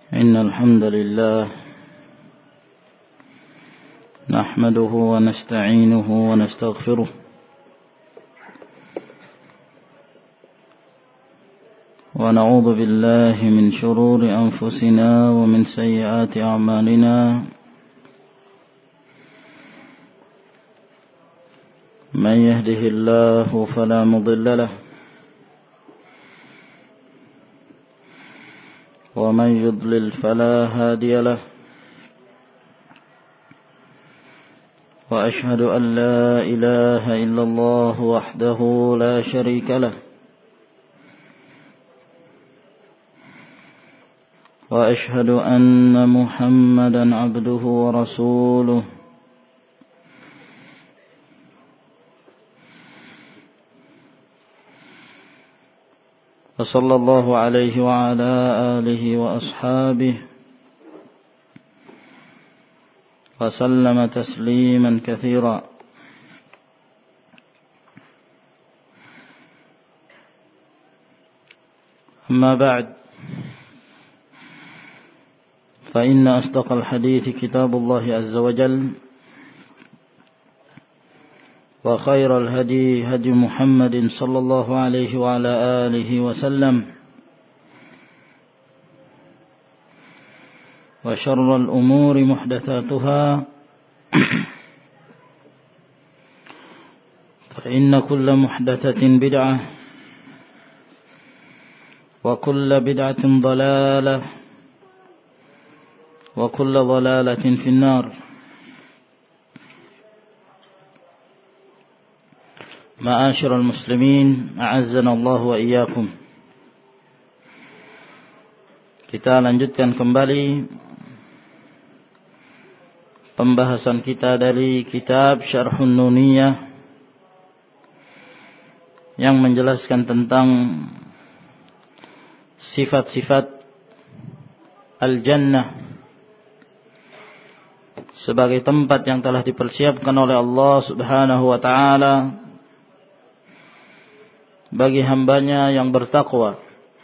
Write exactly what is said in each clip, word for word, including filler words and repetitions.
إن الحمد لله نحمده ونستعينه ونستغفره ونعوذ بالله من شرور أنفسنا ومن سيئات أعمالنا من يهده الله فلا مضل له ومن يضلل فلا هادي له وأشهد أن لا إله إلا الله وحده لا شريك له وأشهد أن محمدا عبده ورسوله وصلى الله عليه وعلى آله وأصحابه وسلم تسليما كثيرا أما بعد فإن أصدق الحديث كتاب الله عز وجل وخير الهدي هدي محمد صلى الله عليه وعلى آله وسلم وشر الأمور محدثاتها فإن كل محدثة بدعة وكل بدعة ضلالة وكل ضلالة في النار. معاشر المسلمين أعزنا الله وإياكم. Kita lanjutkan kembali pembahasan kita dari kitab Syarhun Nuniyah yang menjelaskan tentang sifat-sifat Al-Jannah sebagai tempat yang telah dipersiapkan oleh Allah Subhanahu wa taala bagi hambanya yang bertakwa.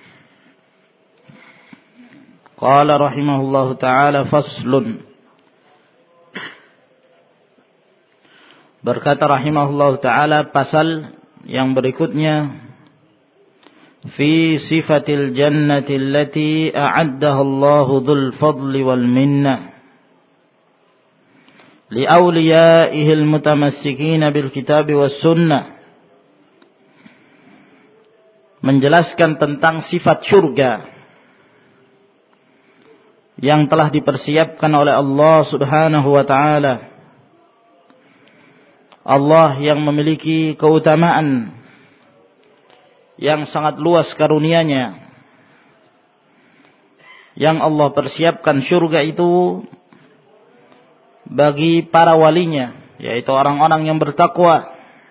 Qala rahimahullahu ta'ala faslun. Berkata rahimahullahu ta'ala pasal yang berikutnya fi sifatil jannati allati a'addaha Allahu dzul fadli wal minnah li awliyaihi al mutamassikina bil kitab was sunnah. Menjelaskan tentang sifat syurga yang telah dipersiapkan oleh Allah Subhanahu wa taala. Allah yang memiliki keutamaan yang sangat luas karunia-Nya, yang Allah persiapkan syurga itu bagi para walinya, yaitu orang-orang yang bertakwa,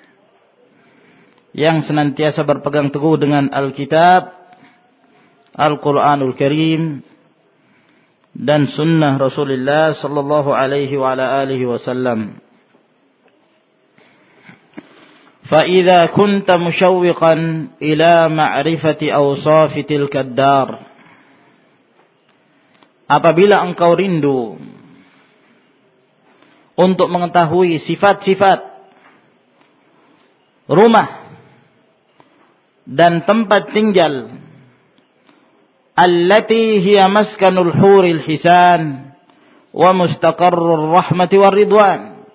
yang senantiasa berpegang teguh dengan Alkitab, Al-Quranul Karim, dan sunnah Rasulullah sallallahu alaihi wa ala alihi wasallam. فَإِذَا كُنْتَ مُشَوِّقًا إِلَى مَعْرِفَةِ أَوْصَافِ تِلْكَ الدَّارِ. Apabila engkau rindu untuk mengetahui sifat-sifat rumah dan tempat tinggal allati hiya maskanul huril hisan wa mustaqarrur rahmati war ridwan,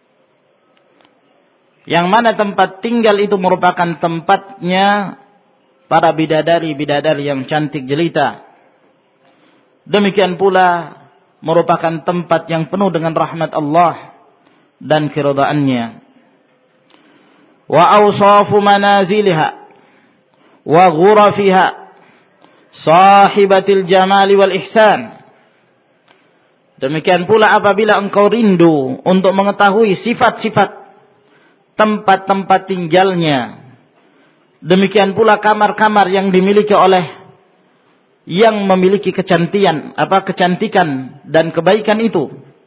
yang mana tempat tinggal itu merupakan tempatnya para bidadari-bidadari yang cantik jelita, demikian pula merupakan tempat yang penuh dengan rahmat Allah dan keridhaannya. Wa awsafu manaziliha wa ghurafiha sahibatil jamali wal ihsan. Demikian pula apabila engkau rindu untuk mengetahui sifat-sifat tempat-tempat tinggalnya, demikian pula kamar-kamar yang dimiliki oleh yang memiliki kecantikan, apa kecantikan dan kebaikan itu.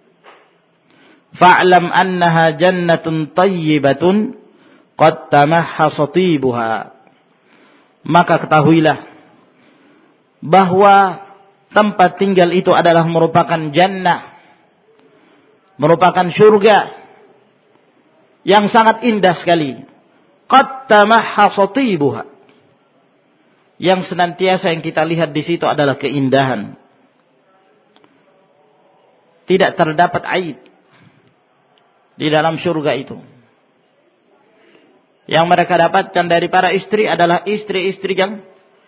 Fa'lam annaha jannatun tayyibatun qad tamahhasa tibuha. Maka ketahuilah bahwa tempat tinggal itu adalah merupakan jannah, merupakan surga yang sangat indah sekali. Qad tamahhasa tibuha, yang senantiasa yang kita lihat di situ adalah keindahan. Tidak terdapat aib di dalam surga itu. Yang mereka dapatkan dari para istri adalah istri-istri yang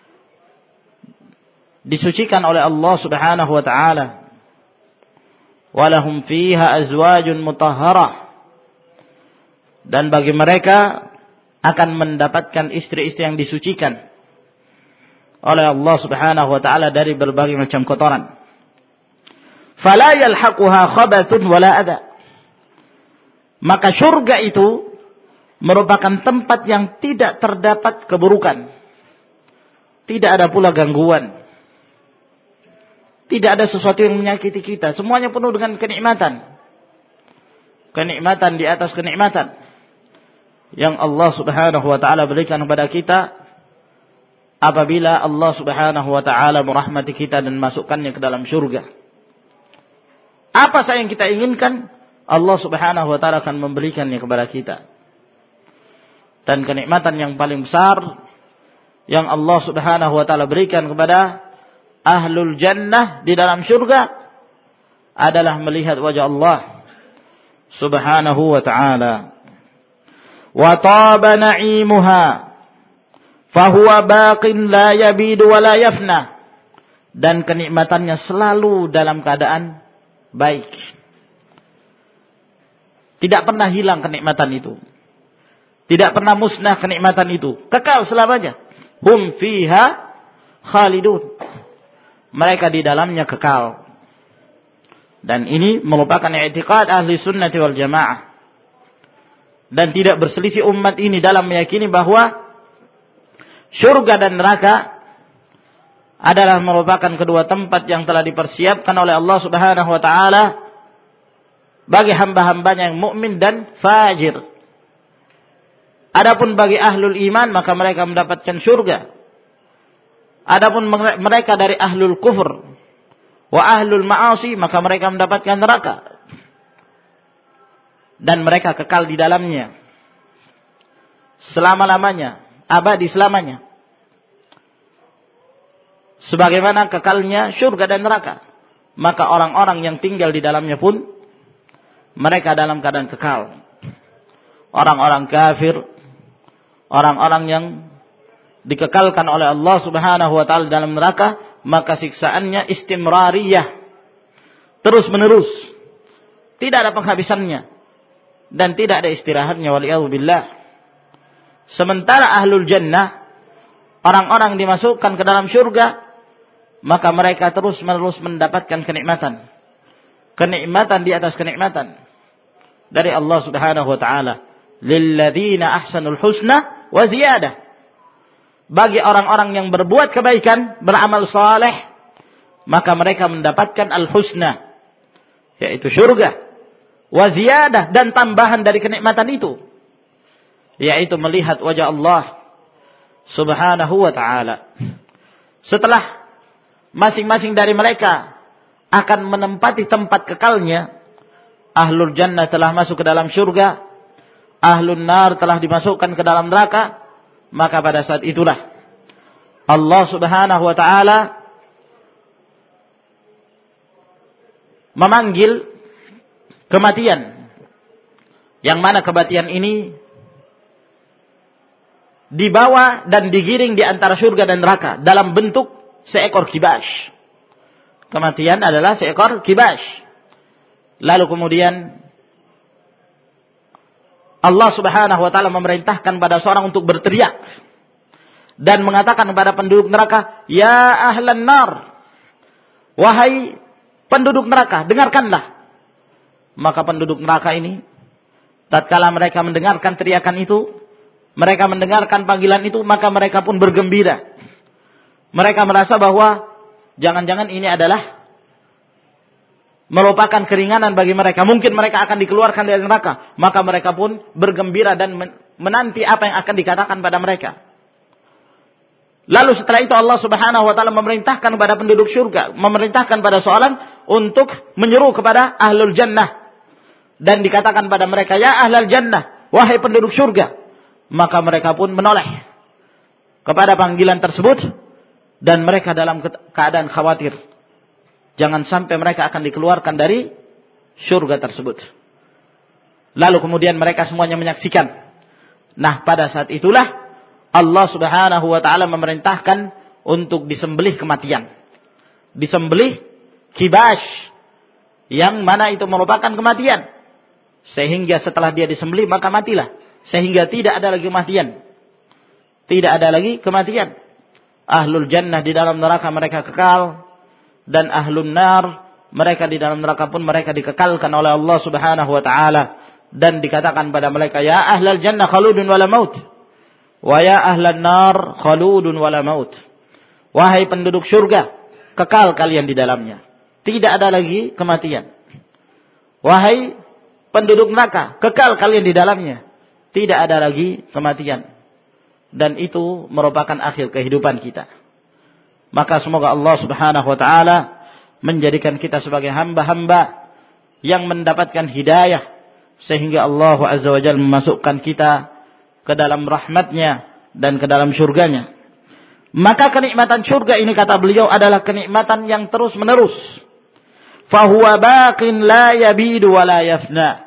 disucikan oleh Allah Subhanahu wa taala. Walahum fiha azwajun mutahharah, dan bagi mereka akan mendapatkan istri-istri yang disucikan oleh Allah Subhanahu wa taala dari berbagai macam kotoran. Fala yalhaquha khabathun wala adha. Maka surga itu merupakan tempat yang tidak terdapat keburukan. Tidak ada pula gangguan. Tidak ada sesuatu yang menyakiti kita. Semuanya penuh dengan kenikmatan. Kenikmatan di atas kenikmatan yang Allah Subhanahu wa taala berikan kepada kita apabila Allah Subhanahu wa taala merahmati kita dan masukkannya ke dalam surga. Apa saja yang kita inginkan, Allah Subhanahu wa taala akan memberikannya kepada kita. Dan kenikmatan yang paling besar yang Allah Subhanahu wa taala berikan kepada ahlul jannah di dalam surga adalah melihat wajah Allah Subhanahu wa taala. Wa taba na'imuha fahuwa baqin la yabidu wa la yafna. Dan kenikmatannya selalu dalam keadaan baik. Tidak pernah hilang kenikmatan itu. Tidak pernah musnah kenikmatan itu. Kekal selamanya. Hum fiha khalidun. Mereka di dalamnya kekal. Dan ini merupakan i'tiqad ahli sunnati wal jamaah. Dan tidak berselisih umat ini dalam meyakini bahwa surga dan neraka adalah merupakan kedua tempat yang telah dipersiapkan oleh Allah Subhanahu wa taala bagi hamba-hambanya yang mukmin dan fajir. Adapun bagi ahlul iman maka mereka mendapatkan surga. Adapun mereka dari ahlul kufur wa ahlul ma'asi maka mereka mendapatkan neraka. Dan mereka kekal di dalamnya selama-lamanya, abadi selamanya. Sebagaimana kekalnya surga dan neraka. Maka orang-orang yang tinggal di dalamnya pun mereka dalam keadaan kekal. Orang-orang kafir, orang-orang yang dikekalkan oleh Allah Subhanahu wa taala dalam neraka, maka siksaannya istimrariyah, terus menerus, tidak ada penghabisannya dan tidak ada istirahatnya, waliyadzubillah. Sementara ahlul jannah, orang-orang dimasukkan ke dalam surga, maka mereka terus menerus mendapatkan kenikmatan, kenikmatan di atas kenikmatan dari Allah Subhanahu wa taala. Lilladzina ahsanul husna wa ziyadah. Bagi orang-orang yang berbuat kebaikan, beramal saleh, maka mereka mendapatkan al-husna, yaitu surga, wa ziyadah, dan tambahan dari kenikmatan itu, yaitu melihat wajah Allah Subhanahu wa taala. Setelah masing-masing dari mereka akan menempati tempat kekalnya, ahlul jannah telah masuk ke dalam surga, ahlun nar telah dimasukkan ke dalam neraka, maka pada saat itulah Allah Subhanahu wa taala memanggil kematian, yang mana kematian ini dibawa dan digiring di antara surga dan neraka dalam bentuk seekor kibas. Kematian adalah seekor kibas. Lalu kemudian Allah Subhanahu wa taala memerintahkan pada seorang untuk berteriak dan mengatakan kepada penduduk neraka, "Ya ahlan nar." Wahai penduduk neraka, dengarkanlah. Maka penduduk neraka ini, tatkala mereka mendengarkan teriakan itu, mereka mendengarkan panggilan itu, maka mereka pun bergembira. Mereka merasa bahwa jangan-jangan ini adalah merupakan keringanan bagi mereka. Mungkin mereka akan dikeluarkan dari neraka. Maka mereka pun bergembira dan menanti apa yang akan dikatakan pada mereka. Lalu setelah itu Allah Subhanahu wa taala memerintahkan kepada penduduk surga, memerintahkan pada seorang untuk menyeru kepada ahlul jannah. Dan dikatakan pada mereka, ya ahlul jannah, wahai penduduk surga. Maka mereka pun menoleh kepada panggilan tersebut. Dan mereka dalam keadaan khawatir. Jangan sampai mereka akan dikeluarkan dari surga tersebut. Lalu kemudian mereka semuanya menyaksikan. Nah, pada saat itulah Allah Subhanahu wa taala memerintahkan untuk disembelih kematian. Disembelih kibash, yang mana itu merupakan kematian. Sehingga setelah dia disembelih maka matilah. Sehingga tidak ada lagi kematian. Tidak ada lagi kematian. Ahlul jannah di dalam neraka mereka kekal, dan ahlun nar mereka di dalam neraka pun mereka dikekalkan oleh Allah Subhanahu wa taala. Dan dikatakan pada mereka, ya ahlal jannah khaludun wala maut. Wa ya ahlan nar khaludun wala maut. Wahai penduduk surga, kekal kalian di dalamnya. Tidak ada lagi kematian. Wahai penduduk neraka, kekal kalian di dalamnya. Tidak ada lagi kematian. Dan itu merupakan akhir kehidupan kita. Maka semoga Allah Subhanahu wa taala menjadikan kita sebagai hamba-hamba yang mendapatkan hidayah, sehingga Allah Azza wa Jalla memasukkan kita ke dalam rahmatnya dan ke dalam surganya. Maka kenikmatan surga ini, kata beliau, adalah kenikmatan yang terus menerus. Fahuwa baqin la yabidu wa la yafna.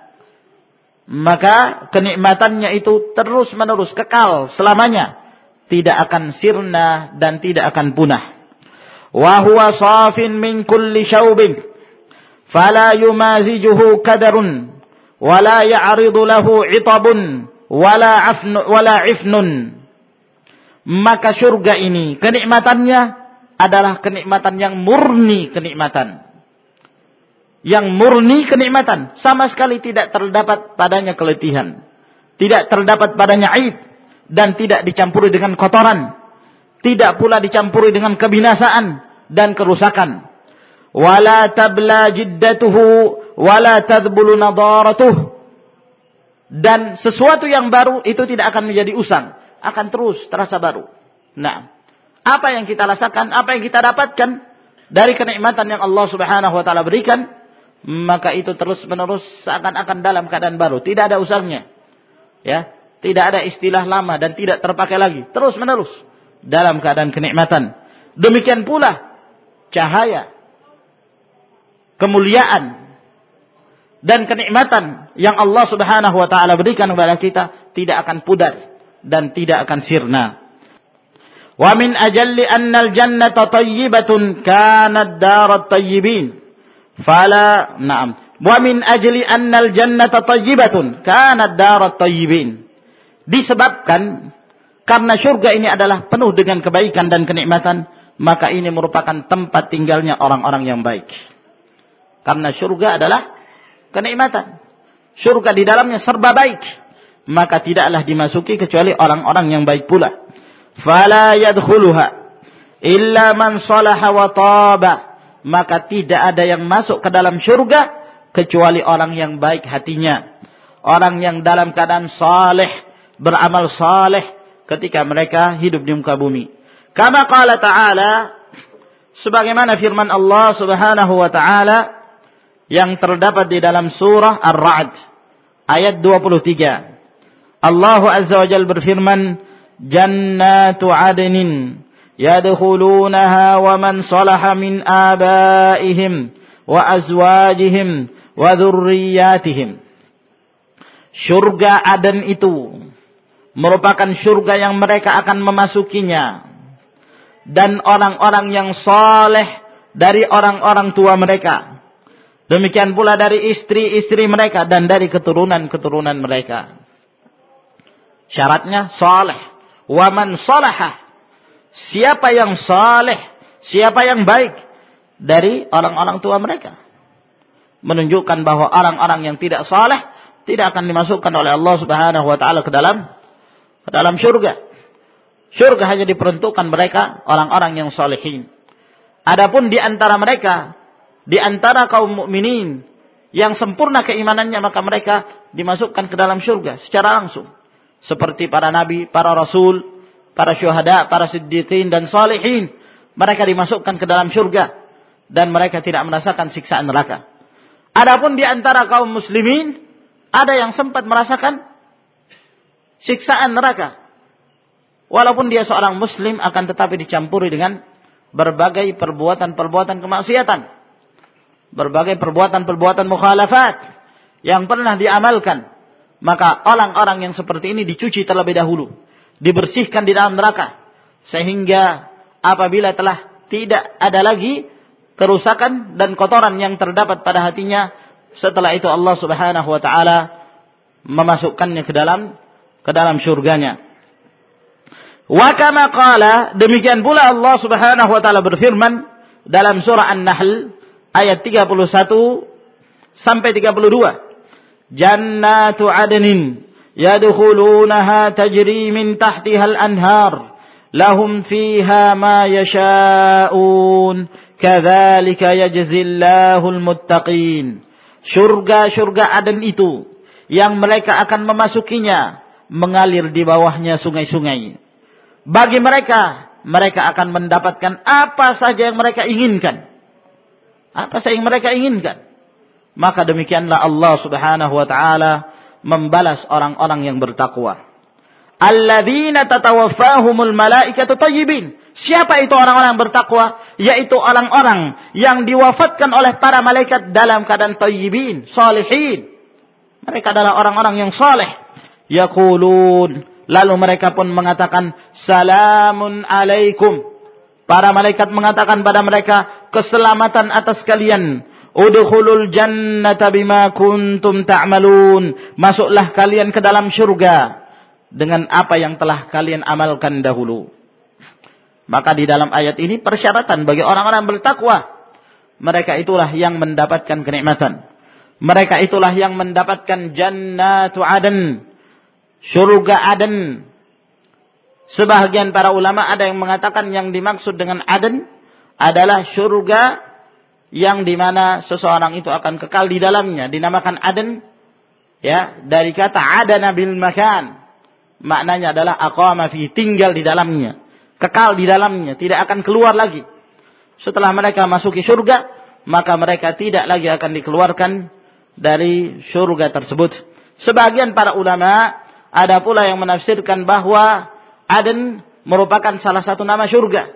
Maka kenikmatannya itu terus menerus, kekal selamanya, tidak akan sirna dan tidak akan punah. Wa huwa safin min kulli syaubin fala yumazijuhu kadarun wa la ya'ridu lahu 'itabun wala afnu wala ifnun. Maka surga ini kenikmatannya adalah kenikmatan yang murni kenikmatan. Yang murni kenikmatan, sama sekali tidak terdapat padanya keletihan, tidak terdapat padanya aib, dan tidak dicampuri dengan kotoran, tidak pula dicampuri dengan kebinasaan dan kerusakan. Wala tabla jiddatuhu wala tadbulu nadaratuh. Dan sesuatu yang baru itu tidak akan menjadi usang, akan terus terasa baru. Nah, apa yang kita rasakan, apa yang kita dapatkan dari kenikmatan yang Allah Subhanahu wa taala berikan, maka itu terus menerus seakan-akan dalam keadaan baru, tidak ada usangnya. Ya, tidak ada istilah lama dan tidak terpakai lagi, terus menerus dalam keadaan kenikmatan. Demikian pula cahaya, kemuliaan dan kenikmatan yang Allah Subhanahu wa taala berikan kepada kita tidak akan pudar dan tidak akan sirna. Wa min ajalli annal jannata tayyibatun kanat darat tayyibin. Fala na'am. Wa min ajli annal jannata tayyibatun kanat darat tayyibin. Disebabkan karena surga ini adalah penuh dengan kebaikan dan kenikmatan, maka ini merupakan tempat tinggalnya orang-orang yang baik. Karena surga adalah kenikmatan. Surga di dalamnya serba baik, maka tidaklah dimasuki kecuali orang-orang yang baik pula. Fala yadkhuluha illa man salaha wa taba. Maka tidak ada yang masuk ke dalam surga kecuali orang yang baik hatinya, orang yang dalam keadaan saleh, beramal saleh ketika mereka hidup di muka bumi. Kama qala ta'ala, sebagaimana firman Allah Subhanahu wa taala yang terdapat di dalam surah Ar-Ra'd ayat dua puluh tiga. Allah Azza wa Jalla berfirman, jannatu adnin yadkhulunaha wa man salaha min abaihim wa azwajihim wa dzurriyyatihim. Surga Aden itu merupakan surga yang mereka akan memasukinya, dan orang-orang yang saleh dari orang-orang tua mereka, demikian pula dari istri-istri mereka dan dari keturunan-keturunan mereka. Syaratnya saleh. Wa man salaha, siapa yang saleh, siapa yang baik dari orang-orang tua mereka. Menunjukkan bahwa orang-orang yang tidak saleh tidak akan dimasukkan oleh Allah Subhanahu wa taala ke dalam ke dalam surga. Surga hanya diperuntukkan mereka orang-orang yang salihin. Adapun di antara mereka, di antara kaum mukminin yang sempurna keimanannya, maka mereka dimasukkan ke dalam surga secara langsung. Seperti para nabi, para rasul, para syuhada, para siddiqin dan salihin. Mereka dimasukkan ke dalam surga dan mereka tidak merasakan siksaan neraka. Adapun di antara kaum muslimin ada yang sempat merasakan siksaan neraka. Walaupun dia seorang muslim akan tetapi dicampuri dengan berbagai perbuatan-perbuatan kemaksiatan. Berbagai perbuatan-perbuatan mukhalafat yang pernah diamalkan. Maka orang-orang yang seperti ini dicuci terlebih dahulu. Dibersihkan di dalam neraka. Sehingga apabila telah tidak ada lagi kerusakan dan kotoran yang terdapat pada hatinya, setelah itu Allah Subhanahu wa taala memasukkannya ke dalam ke dalam surganya. Wa kama qala, demikian pula Allah Subhanahu wa taala berfirman dalam surah An-Nahl ayat tiga puluh satu sampai tiga puluh dua. Jannatu adnin yadkhulunaha tajri min tahtiha al-anhar lahum fiha ma yasha'un kadzalika yajzillahul muttaqin. Surga-surga Aden itu yang mereka akan memasukinya mengalir di bawahnya sungai-sungai. Bagi mereka, mereka akan mendapatkan apa saja yang mereka inginkan. Apa saja yang mereka inginkan. Maka demikianlah Allah Subhanahu wa taala membalas orang-orang yang bertakwa. Alladzina tatawaffahumul malaikatu thayyibin. Siapa itu orang-orang yang bertakwa? Yaitu orang-orang yang diwafatkan oleh para malaikat dalam keadaan thayyibin, salihin. Mereka adalah orang-orang yang saleh. Yaqulun, lalu mereka pun mengatakan salamun alaikum. Para malaikat mengatakan pada mereka keselamatan atas kalian. Udkhulul jannata bima kuntum ta'malun. Masuklah kalian ke dalam surga dengan apa yang telah kalian amalkan dahulu. Maka di dalam ayat ini persyaratan bagi orang-orang bertakwa. Mereka itulah yang mendapatkan kenikmatan. Mereka itulah yang mendapatkan jannatu aden. Surga Aden. Sebahagian para ulama ada yang mengatakan yang dimaksud dengan Aden adalah surga yang dimana seseorang itu akan kekal di dalamnya. Dinamakan Aden ya dari kata adana bil makan. Maknanya adalah aqama fi, tinggal di dalamnya, kekal di dalamnya, tidak akan keluar lagi. Setelah mereka masuki surga, maka mereka tidak lagi akan dikeluarkan dari surga tersebut. Sebagian para ulama ada pula yang menafsirkan bahwa Aden merupakan salah satu nama surga.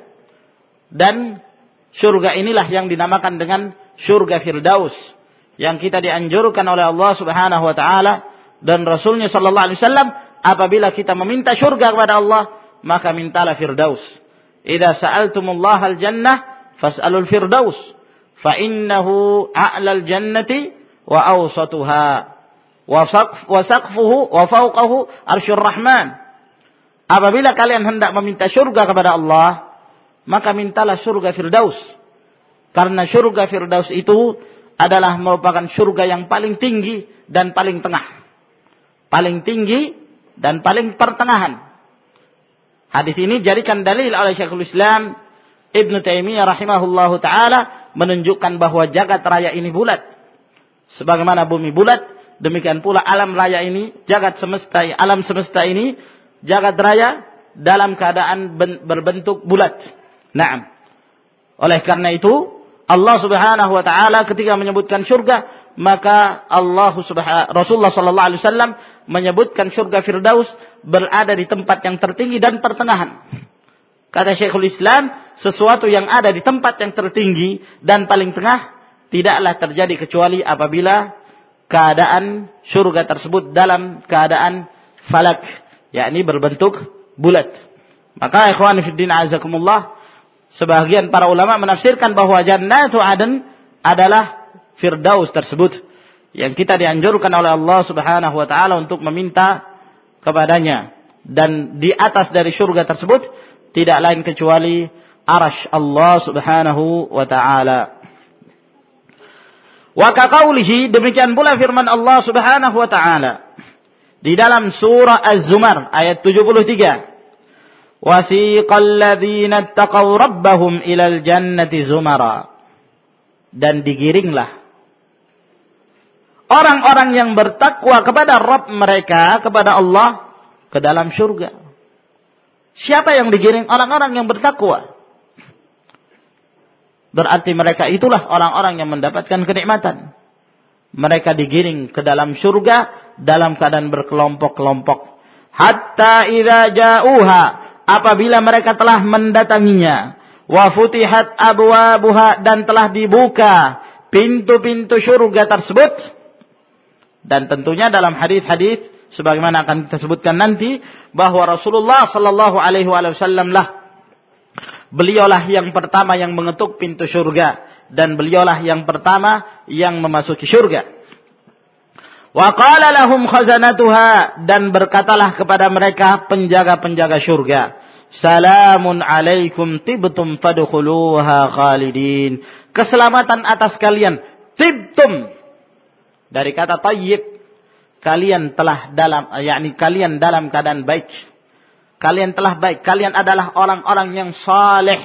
Dan surga inilah yang dinamakan dengan surga Firdaus, yang kita dianjurkan oleh Allah Subhanahu wa taala dan Rasulnya sallallahu alaihi wasallam. Apabila kita meminta surga kepada Allah, maka mintalah Firdaus. Idza sa'altumullaha al-jannah fas'alul Firdaus, fa innahu a'lal jannati wa awsatuha wa saqfuhu wa fawqahu arsyur rahman. Apabila kalian hendak meminta surga kepada Allah, maka mintalah surga Firdaus. Karena surga Firdaus itu adalah merupakan surga yang paling tinggi dan paling tengah. Paling tinggi dan paling pertengahan. Hadis ini jadikan dalil oleh Syekhul Islam Ibnu Taimiyah rahimahullahu taala menunjukkan bahwa jagat raya ini bulat. Sebagaimana bumi bulat, demikian pula alam raya ini, jagat semesta, alam semesta ini, jagat raya dalam keadaan berbentuk bulat. Naam. Oleh karena itu, Allah Subhanahu wa taala ketika menyebutkan surga, maka Allah Subhanahu Rasulullah sallallahu alaihi wasallam menyebutkan surga Firdaus berada di tempat yang tertinggi dan pertengahan. Kata Syekhul Islam, sesuatu yang ada di tempat yang tertinggi dan paling tengah tidaklah terjadi kecuali apabila keadaan surga tersebut dalam keadaan falak, yakni berbentuk bulat. Maka ikhwan fillah azakumullah, sebagian para ulama menafsirkan bahwa jannatu aden adalah Firdaus tersebut yang kita dianjurkan oleh Allah Subhanahu wa taala untuk meminta kepadanya, dan di atas dari surga tersebut tidak lain kecuali arasy Allah Subhanahu wa taala. Wa kaqaulihi, demikian pula firman Allah Subhanahu wa taala di dalam surah Az-Zumar ayat tujuh puluh tiga. Wasiqal ladzina ittaqaw rabbahum ilal jannati zumara. Dan digiringlah orang-orang yang bertakwa kepada Rabb mereka, kepada Allah, ke dalam surga. Siapa yang digiring? Orang-orang yang bertakwa. Berarti mereka itulah orang-orang yang mendapatkan kenikmatan. Mereka digiring ke dalam surga dalam keadaan berkelompok-kelompok. Hatta idza ja'uha, apabila mereka telah mendatanginya, wa futihat abwabuha, dan telah dibuka pintu-pintu surga tersebut. Dan tentunya dalam hadis-hadis sebagaimana akan kita sebutkan nanti, bahwa Rasulullah sallallahu alaihi wasallam lah beliaulah yang pertama yang mengetuk pintu surga, dan beliaulah yang pertama yang memasuki surga. Wa qala lahum khazanatuha, dan berkatalah kepada mereka penjaga-penjaga surga, salamun alaikum tibtum fadkhuluha khalidin. Keselamatan atas kalian. Tibtum dari kata tayyib, kalian telah dalam, yakni kalian dalam keadaan baik. Kalian telah baik. Kalian adalah orang-orang yang saleh.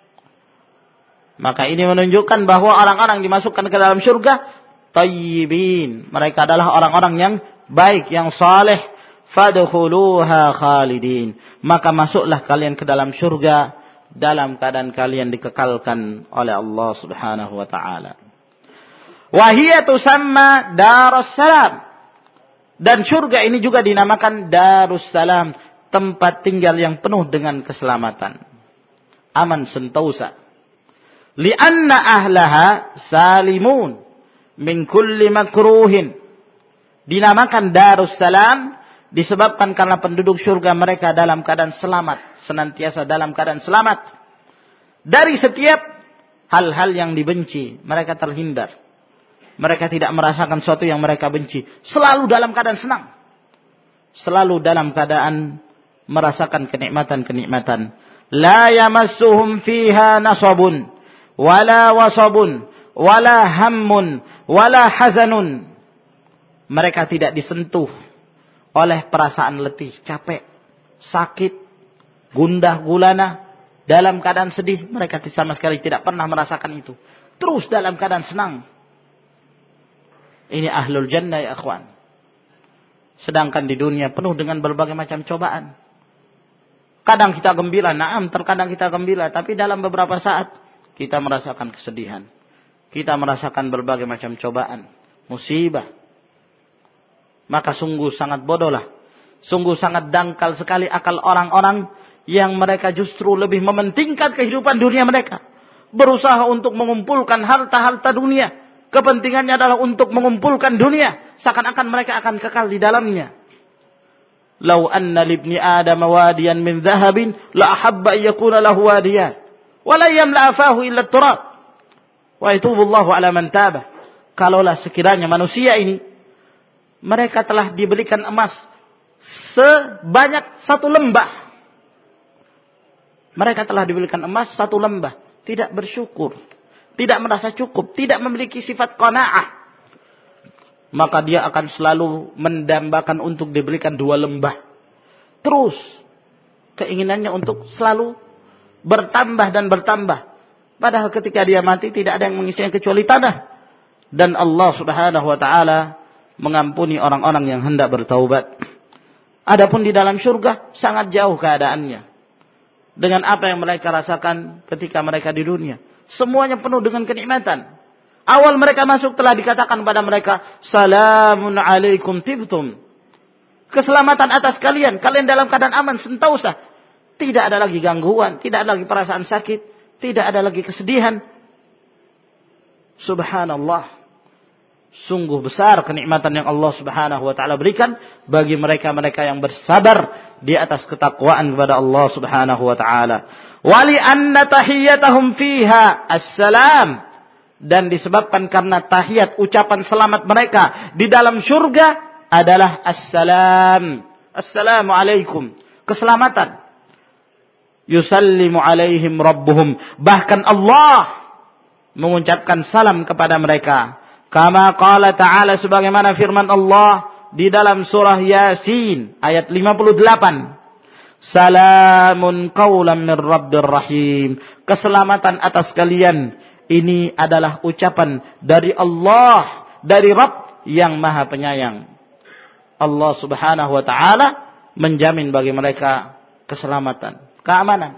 Maka ini menunjukkan bahwa orang-orang dimasukkan ke dalam surga tayyibin. Mereka adalah orang-orang yang baik, yang saleh. Fadkhuluha khalidin. Maka masuklah kalian ke dalam surga dalam keadaan kalian dikekalkan oleh Allah Subhanahu wa taala. Wa hiya tusamma Darussalam. Dan surga ini juga dinamakan Darussalam, tempat tinggal yang penuh dengan keselamatan. Aman sentosa. Lianna ahlaha salimun min kulli makruhin. Dinamakan Darussalam disebabkan karena penduduk surga mereka dalam keadaan selamat, senantiasa dalam keadaan selamat. Dari setiap hal-hal yang dibenci, mereka terhindar. Mereka tidak merasakan sesuatu yang mereka benci. Selalu dalam keadaan senang. Selalu dalam keadaan merasakan kenikmatan-kenikmatan. La yamassuhum fiha nasabun, wala wasabun, wala hammun, wala hazanun. Mereka tidak disentuh oleh perasaan letih, capek, sakit, gundah gulana. Dalam keadaan sedih, mereka sama sekali tidak pernah merasakan itu. Terus dalam keadaan senang. Ini ahlul jannah ya akhwan. Sedangkan di dunia penuh dengan berbagai macam cobaan. Kadang kita gembira, naam, terkadang kita gembira, tapi dalam beberapa saat kita merasakan kesedihan. Kita merasakan berbagai macam cobaan, musibah. Maka sungguh sangat bodohlah. Sungguh sangat dangkal sekali akal orang-orang yang mereka justru lebih mementingkan kehidupan dunia mereka. Berusaha untuk mengumpulkan harta-harta dunia. Kepentingannya adalah untuk mengumpulkan dunia. Seakan-akan mereka akan kekal di dalamnya. Lau anna libni Adam wadiyan min dhahabin la ahabba yakuna lahu wadiyan. Wa la yamla afahu illa turab. Wa yatubullahu ala man taba. Kalaulah sekiranya manusia ini, mereka telah diberikan emas sebanyak satu lembah. Mereka telah diberikan emas satu lembah. Tidak bersyukur. Tidak merasa cukup, tidak memiliki sifat qanaah, maka dia akan selalu mendambakan untuk diberikan dua lembah. Terus keinginannya untuk selalu bertambah dan bertambah. Padahal ketika dia mati tidak ada yang mengisinya kecuali tanah. Dan Allah Subhanahu wa taala mengampuni orang-orang yang hendak bertaubat. Adapun di dalam surga sangat jauh keadaannya dengan apa yang mereka rasakan ketika mereka di dunia. Semuanya penuh dengan kenikmatan. Awal mereka masuk telah dikatakan pada mereka, salamun alaikum tibtum. Keselamatan atas kalian. Kalian dalam keadaan aman, sentosa. Tidak ada lagi gangguan. Tidak ada lagi perasaan sakit. Tidak ada lagi kesedihan. Subhanallah. Sungguh besar kenikmatan yang Allah Subhanahu wa ta'ala berikan bagi mereka-mereka yang bersabar di atas ketakwaan kepada Allah Subhanahu wa ta'ala. Wali anna tahiyyatahum fiha assalam, dan disebabkan karena tahiyat ucapan selamat mereka di dalam surga adalah assalam. Assalamu alaikum, keselamatan. Yusallimu alaihim rabbuhum, bahkan Allah mengucapkan salam kepada mereka. Kama qala ta'ala, sebagaimana firman Allah di dalam surah Yasin ayat lima puluh delapan. Salamun qawlan min rabbir rahim. Keselamatan atas kalian. Ini adalah ucapan dari Allah, dari Rabb yang Maha Penyayang. Allah Subhanahu wa taala menjamin bagi mereka keselamatan. keamanan.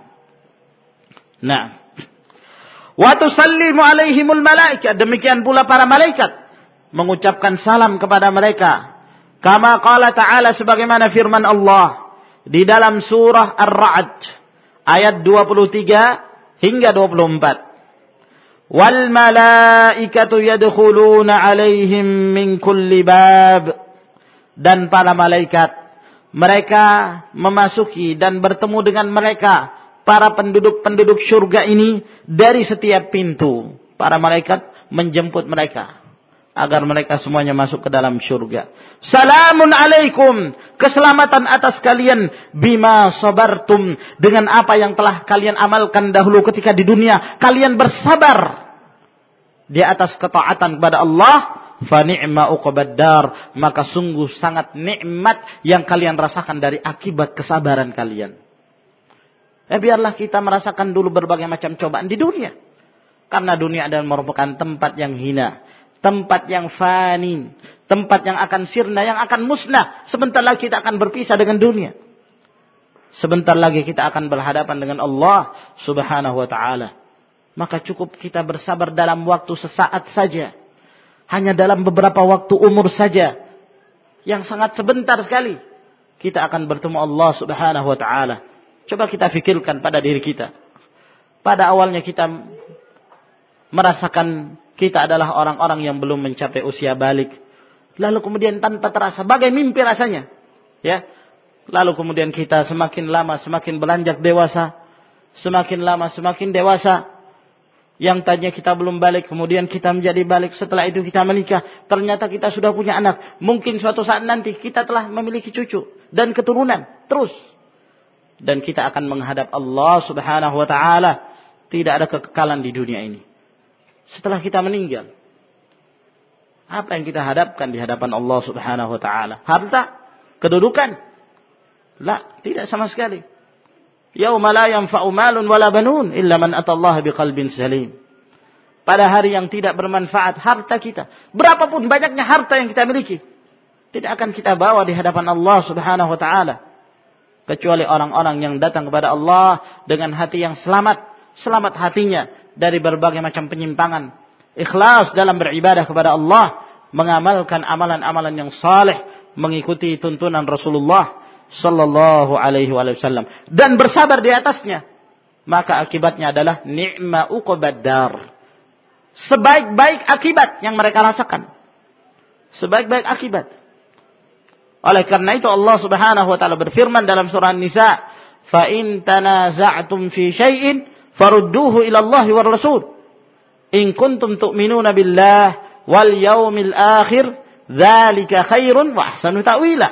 Nah, wa tusallimu alaihimul malaika, demikian pula para malaikat mengucapkan salam kepada mereka. Kama qala ta'ala, sebagaimana firman Allah di dalam surah Ar-Ra'd ayat dua puluh tiga hingga dua puluh empat. Wal malaikatu yadkhuluna alaihim min kulli bab, dan para malaikat mereka memasuki dan bertemu dengan mereka, para penduduk-penduduk surga ini, dari setiap pintu. Para malaikat menjemput mereka agar mereka semuanya masuk ke dalam surga. Salamun alaikum, keselamatan atas kalian, bima sabartum, dengan apa yang telah kalian amalkan dahulu ketika di dunia. Kalian bersabar di atas ketaatan kepada Allah, fa ni'ma uqbaddar, maka sungguh sangat nikmat yang kalian rasakan dari akibat kesabaran kalian. Ya, biarlah kita merasakan dulu berbagai macam cobaan di dunia. Karena dunia adalah merupakan tempat yang hina, tempat yang fani, tempat yang akan sirna, yang akan musnah. Sebentar lagi kita akan berpisah dengan dunia. Sebentar lagi kita akan berhadapan dengan Allah Subhanahu wa ta'ala. Maka cukup kita bersabar dalam waktu sesaat saja. Hanya dalam beberapa waktu umur saja, yang sangat sebentar sekali, kita akan bertemu Allah Subhanahu wa ta'ala. Coba kita fikirkan pada diri kita. Pada awalnya kita merasakan kita adalah orang-orang yang belum mencapai usia balik. Lalu kemudian tanpa terasa, bagai mimpi rasanya. Ya. Lalu kemudian kita semakin lama semakin beranjak dewasa. Semakin lama semakin dewasa. Yang tadinya kita belum balik, kemudian kita menjadi balik. Setelah itu kita menikah. Ternyata kita sudah punya anak. Mungkin suatu saat nanti kita telah memiliki cucu dan keturunan. Terus. Dan kita akan menghadap Allah Subhanahu wa ta'ala. Tidak ada kekekalan di dunia ini. Setelah kita meninggal, apa yang kita hadapkan di hadapan Allah Subhanahu wa ta'ala? Harta? Kedudukan? La, tidak sama sekali. Yauma la yanfa'u malun wala banun illa man atallaha biqalbin salim. Pada hari yang tidak bermanfaat harta kita, berapapun banyaknya harta yang kita miliki, tidak akan kita bawa di hadapan Allah Subhanahu wa ta'ala. Kecuali orang-orang yang datang kepada Allah dengan hati yang selamat. Selamat hatinya dari berbagai macam penyimpangan. Ikhlas dalam beribadah kepada Allah. Mengamalkan amalan-amalan yang saleh. Mengikuti tuntunan Rasulullah Sallallahu alaihi wasallam. Dan bersabar di atasnya. Maka akibatnya adalah ni'ma uqbaddar. Sebaik-baik akibat yang mereka rasakan. Sebaik-baik akibat. Oleh karena itu Allah Subhanahu wa ta'ala berfirman dalam surah An-Nisa, "Fa in tanaza'tum fi syai'in farudduhu ila Allah war Rasul. In kuntum tu'minuna billah wal yaumil akhir, dzalika khairun wa ahsanu ta'wila."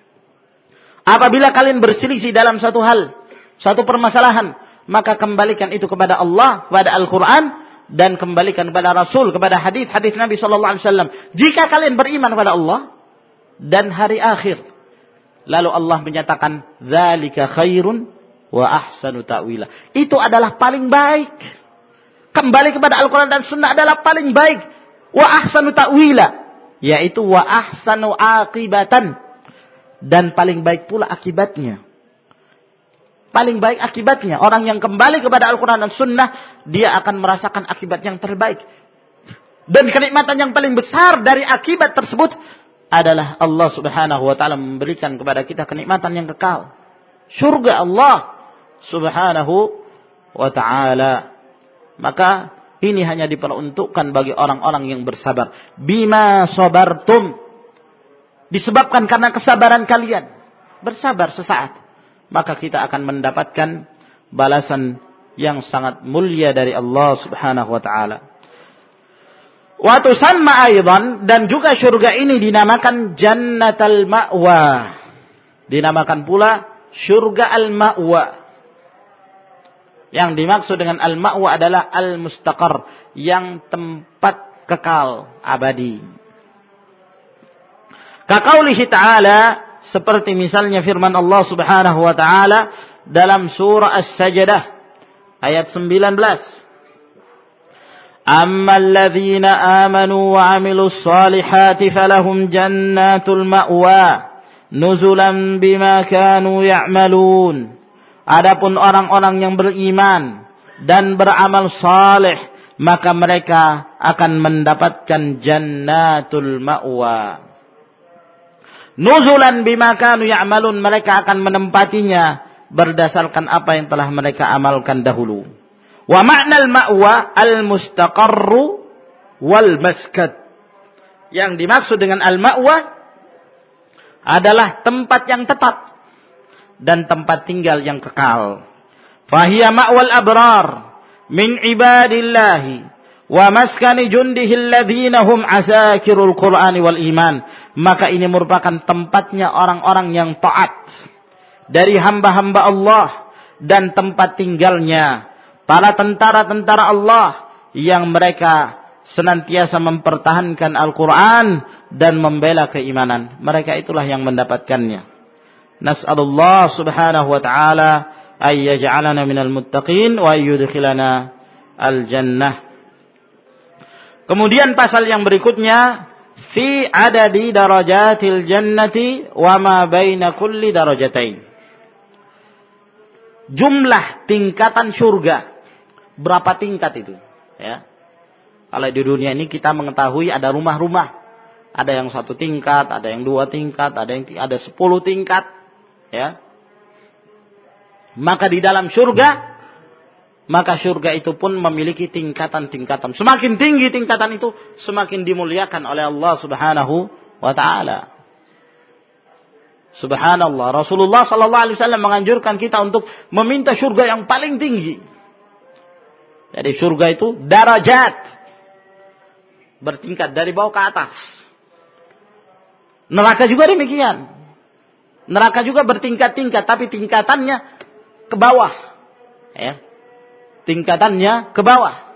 Apabila kalian berselisih dalam satu hal, satu permasalahan, maka kembalikan itu kepada Allah, kepada Al-Qur'an, dan kembalikan kepada Rasul, kepada hadis-hadis Nabi sallallahu alaihi wasallam. Jika kalian beriman kepada Allah dan hari akhir. Lalu Allah menyatakan, dzalika khairun wa ahsanu ta'wila. Itu adalah paling baik. Kembali kepada Al-Quran dan Sunnah adalah paling baik. Wa ahsanu ta'wila. Yaitu wa ahsanu aqibatan. Dan paling baik pula akibatnya. Paling baik akibatnya. Orang yang kembali kepada Al-Quran dan Sunnah, dia akan merasakan akibat yang terbaik. Dan kenikmatan yang paling besar dari akibat tersebut adalah Allah Subhanahu wa ta'ala memberikan kepada kita kenikmatan yang kekal. Surga Allah Subhanahu wa ta'ala. Maka ini hanya diperuntukkan bagi orang-orang yang bersabar. Bima sabartum. Disebabkan karena kesabaran kalian. Bersabar sesaat. Maka kita akan mendapatkan balasan yang sangat mulia dari Allah Subhanahu wa ta'ala. Wa tusamma aidan, dan juga surga ini dinamakan Jannatul Ma'wa. Dinamakan pula surga Al-Ma'wa. Yang dimaksud dengan Al-Ma'wa adalah Al-Mustaqar, yang tempat kekal abadi. Kaqaulihi ta'ala, seperti misalnya firman Allah Subhanahu wa ta'ala dalam surah As-Sajdah ayat sembilan belas. أما الذين آمنوا وعملوا الصالحات فلهم جنات المأوى نزلا بما كانوا يعملون Adapun orang-orang yang beriman dan beramal saleh, maka mereka akan mendapatkan jannatul ma'wa. Nuzulan bima kanu ya'malun, mereka akan menempatinya berdasarkan apa yang telah mereka amalkan dahulu. Wa ma'nal ma'wa al-mustaqarru wal maskat. Yang dimaksud dengan al-ma'wa adalah tempat yang tetap dan tempat tinggal yang kekal. Fahiya ma'wal abrar min ibadillahi wa maskani jundihi alladhina hum asakirul Qur'ani wal iman. Maka ini merupakan tempatnya orang-orang yang taat dari hamba-hamba Allah dan tempat tinggalnya para tentara-tentara Allah yang mereka senantiasa mempertahankan Al-Quran dan membela keimanan. Mereka itulah yang mendapatkannya. Nas'alullah subhanahu wa ta'ala ay yaj'alana minal muttaqin wa yudkhilana al-jannah. Kemudian pasal yang berikutnya, fi adadi darajatil jannati wa ma baina kulli darajatain. Jumlah tingkatan surga. Berapa tingkat itu? Ya. Kalau di dunia ini kita mengetahui ada rumah-rumah. Ada yang satu tingkat, ada yang dua tingkat, ada yang ada sepuluh tingkat. Ya. Maka di dalam surga, maka surga itu pun memiliki tingkatan-tingkatan. Semakin tinggi tingkatan itu, semakin dimuliakan oleh Allah Subhanahu wa taala. Subhanallah, Rasulullah sallallahu alaihi wasallam menganjurkan kita untuk meminta surga yang paling tinggi. Jadi surga itu darajat, bertingkat dari bawah ke atas. Neraka juga demikian. Neraka juga bertingkat-tingkat, tapi tingkatannya ke bawah. Ya. Tingkatannya ke bawah.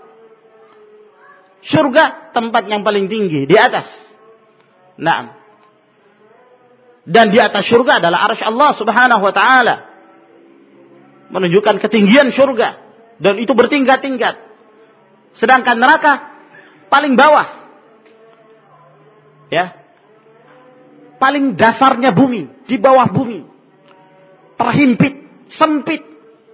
Surga tempat yang paling tinggi, di atas. Nah. Dan di atas surga adalah arsy Allah Subhanahu wa taala. Menunjukkan ketinggian surga, dan itu bertingkat-tingkat. Sedangkan neraka paling bawah. Ya. Paling dasarnya bumi, di bawah bumi. Terhimpit, sempit.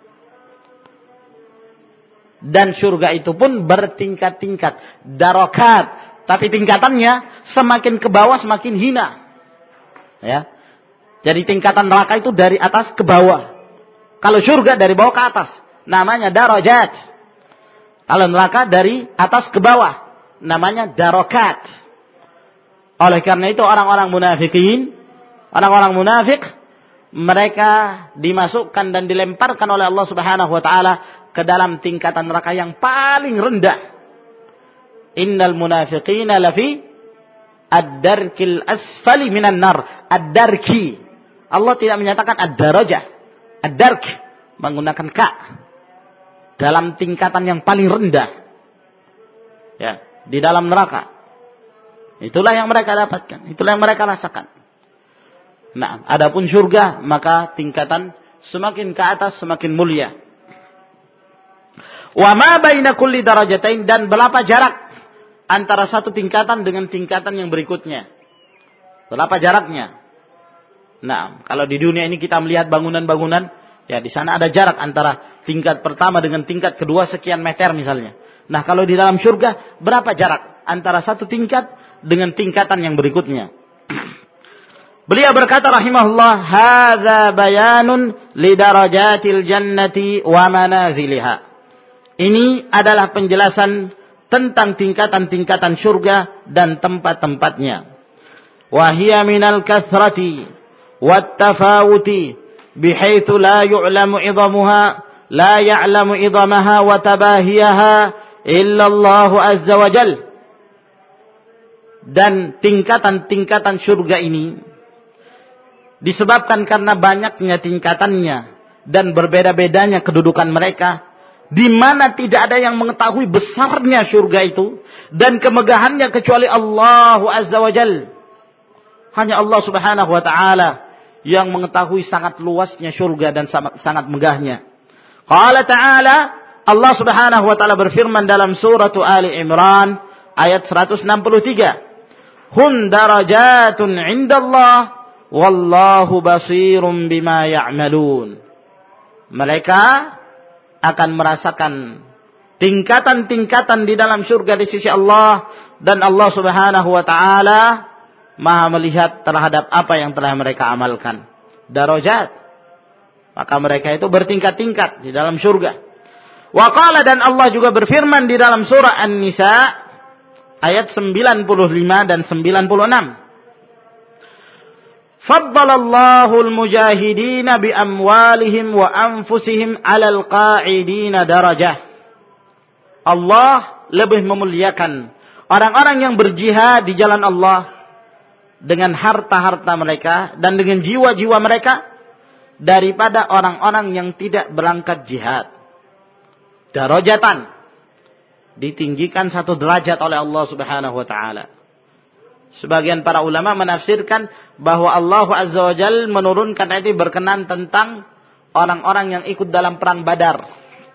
Dan surga itu pun bertingkat-tingkat, darakat, tapi tingkatannya semakin ke bawah semakin hina. Ya. Jadi tingkatan neraka itu dari atas ke bawah. Kalau surga dari bawah ke atas, namanya darajat. Kalau neraka dari atas ke bawah, namanya darakat. Oleh karena itu orang-orang munafikin, orang-orang munafik, mereka dimasukkan dan dilemparkan oleh Allah Subhanahu wa taala ke dalam tingkatan neraka yang paling rendah. Innal munafiqina lafi ad-darkil asfali minan nar. Ad-darki. Allah tidak menyatakan ad-darajah. Ad-dark menggunakan ka. Dalam tingkatan yang paling rendah. Ya, di dalam neraka. Itulah yang mereka dapatkan, itulah yang mereka rasakan. Nah, adapun surga, maka tingkatan semakin ke atas semakin mulia. Wa ma baina kulli darajatain, dan berapa jarak antara satu tingkatan dengan tingkatan yang berikutnya? Berapa jaraknya? Nah, kalau di dunia ini kita melihat bangunan-bangunan, ya di sana ada jarak antara tingkat pertama dengan tingkat kedua sekian meter misalnya. Nah, kalau di dalam surga berapa jarak antara satu tingkat dengan tingkatan yang berikutnya? Beliau berkata rahimahullah, hadza bayanun li darajatil jannati wa manaziliha. Ini adalah penjelasan tentang tingkatan-tingkatan surga dan tempat-tempatnya. Wa hiya minal kathrati wat tafawuti bihaitsu la yu'lamu idhamuha la ya'lamu idhamaha wa tabahiyaha illa Allah azza wa jalla. Dan tingkatan-tingkatan surga ini disebabkan karena banyaknya tingkatannya dan berbeda-bedanya kedudukan mereka, di mana tidak ada yang mengetahui besarnya surga itu dan kemegahannya kecuali Allah Azza wa Jalla. Hanya Allah Subhanahu wa taala yang mengetahui sangat luasnya surga dan sangat megahnya. Qala ta'ala, Allah Subhanahu wa taala berfirman dalam surah Ali Imran ayat seratus enam puluh tiga. Hum darajatun 'indallah wallahu basirum bima ya'malun. Mereka akan merasakan tingkatan-tingkatan di dalam surga di sisi Allah, dan Allah Subhanahu wa taala Maha melihat terhadap apa yang telah mereka amalkan. Darajat. Maka mereka itu bertingkat-tingkat di dalam surga. Wa qala, dan Allah juga berfirman di dalam surah An-Nisa ayat sembilan puluh lima dan sembilan puluh enam. Faddalallahu al-mujahidina bi amwalihim wa anfusihim 'alal qa'idina darajah. Allah lebih memuliakan orang-orang yang berjihad di jalan Allah dengan harta-harta mereka dan dengan jiwa-jiwa mereka daripada orang-orang yang tidak berangkat jihad. Darajatan, ditinggikan satu derajat oleh Allah Subhanahu wa taala. Sebagian para ulama menafsirkan bahwa Allah Azza wa Jalla menurunkan ayat ini berkenan tentang orang-orang yang ikut dalam perang Badar.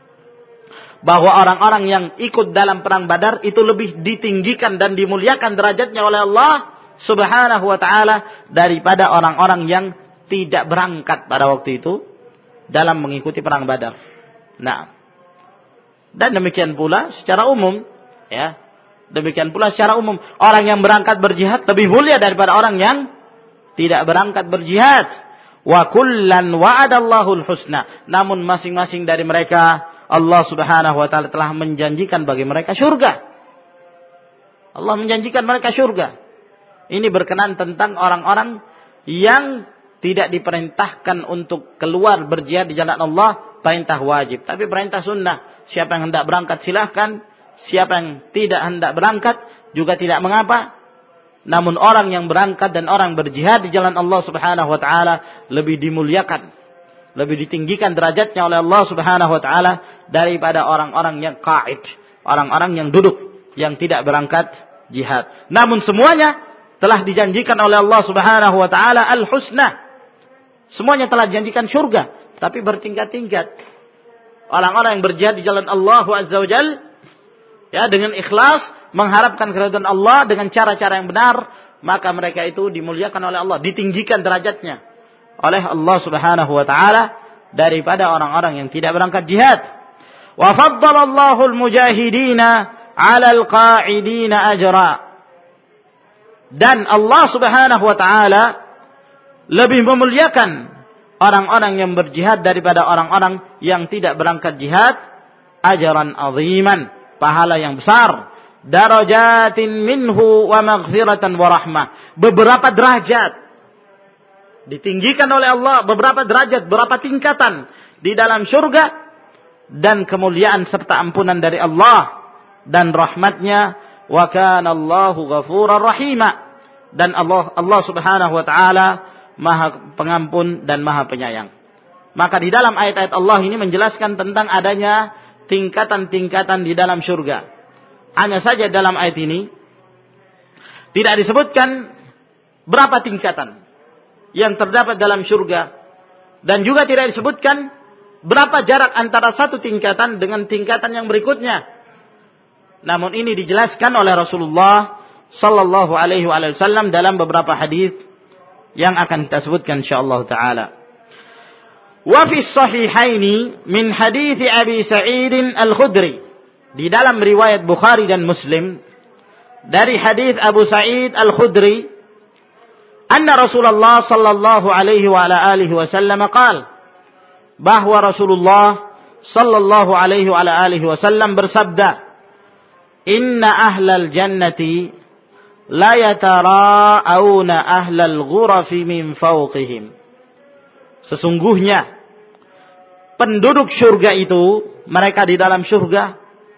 Bahwa orang-orang yang ikut dalam perang Badar itu lebih ditinggikan dan dimuliakan derajatnya oleh Allah Subhanahu wa taala daripada orang-orang yang tidak berangkat pada waktu itu dalam mengikuti perang Badar. Nah, dan demikian pula secara umum, ya. Demikian pula secara umum, orang yang berangkat berjihad lebih mulia daripada orang yang tidak berangkat berjihad. Wa kullan wa'adallahu al-husna. Namun masing-masing dari mereka Allah Subhanahu wa taala telah menjanjikan bagi mereka surga. Allah menjanjikan mereka surga. Ini berkenan tentang orang-orang yang tidak diperintahkan untuk keluar berjihad di jalan Allah, perintah wajib, tapi perintah sunnah. Siapa yang hendak berangkat silahkan, siapa yang tidak hendak berangkat juga tidak mengapa. Namun orang yang berangkat dan orang berjihad di jalan Allah Subhanahu wa taala lebih dimuliakan, lebih ditinggikan derajatnya oleh Allah Subhanahu wa taala daripada orang-orang yang qa'id, orang-orang yang duduk, yang tidak berangkat jihad. Namun semuanya telah dijanjikan oleh Allah Subhanahu wa taala al-husna. Semuanya telah dijanjikan surga, tapi bertingkat-tingkat. Orang-orang yang berjihad di jalan Allah Azza wa Jalla, ya, dengan ikhlas mengharapkan keridhaan Allah dengan cara-cara yang benar, maka mereka itu dimuliakan oleh Allah, ditinggikan derajatnya oleh Allah Subhanahu wa taala daripada orang-orang yang tidak berangkat jihad. Wa faddalallahu al-mujahidina 'alal qa'idina ajra. Dan Allah Subhanahu wa taala lebih memuliakan orang-orang yang berjihad daripada orang-orang yang tidak berangkat jihad, ajran aziman, pahala yang besar, darajatin minhu wa maghfiratan wa rahmah, beberapa derajat ditinggikan oleh Allah, beberapa derajat, beberapa tingkatan di dalam surga, dan kemuliaan serta ampunan dari Allah dan rahmatnya. Wa kana Allahu ghafurar rahima, dan Allah Allah Subhanahu wa taala Maha pengampun dan Maha penyayang. Maka di dalam ayat-ayat Allah ini menjelaskan tentang adanya tingkatan-tingkatan di dalam surga. Hanya saja dalam ayat ini tidak disebutkan berapa tingkatan yang terdapat dalam surga, dan juga tidak disebutkan berapa jarak antara satu tingkatan dengan tingkatan yang berikutnya. Namun ini dijelaskan oleh Rasulullah sallallahu alaihi wasallam dalam beberapa hadis yang akan kita sebutkan insyaallah taala. Wa fi sahihaini min hadits Abi Sa'id Al-Khudri, di dalam riwayat Bukhari dan Muslim dari hadis Abu Sa'id Al-Khudri, anna Rasulullah sallallahu alaihi wa ala alihi wasallam qaal, bahwa Rasulullah sallallahu alaihi wa ala alihi wasallam bersabda, inna ahlal jannati la yatara'auna ahlal ghurafi min fawqihim. Sesungguhnya penduduk surga itu, mereka di dalam surga,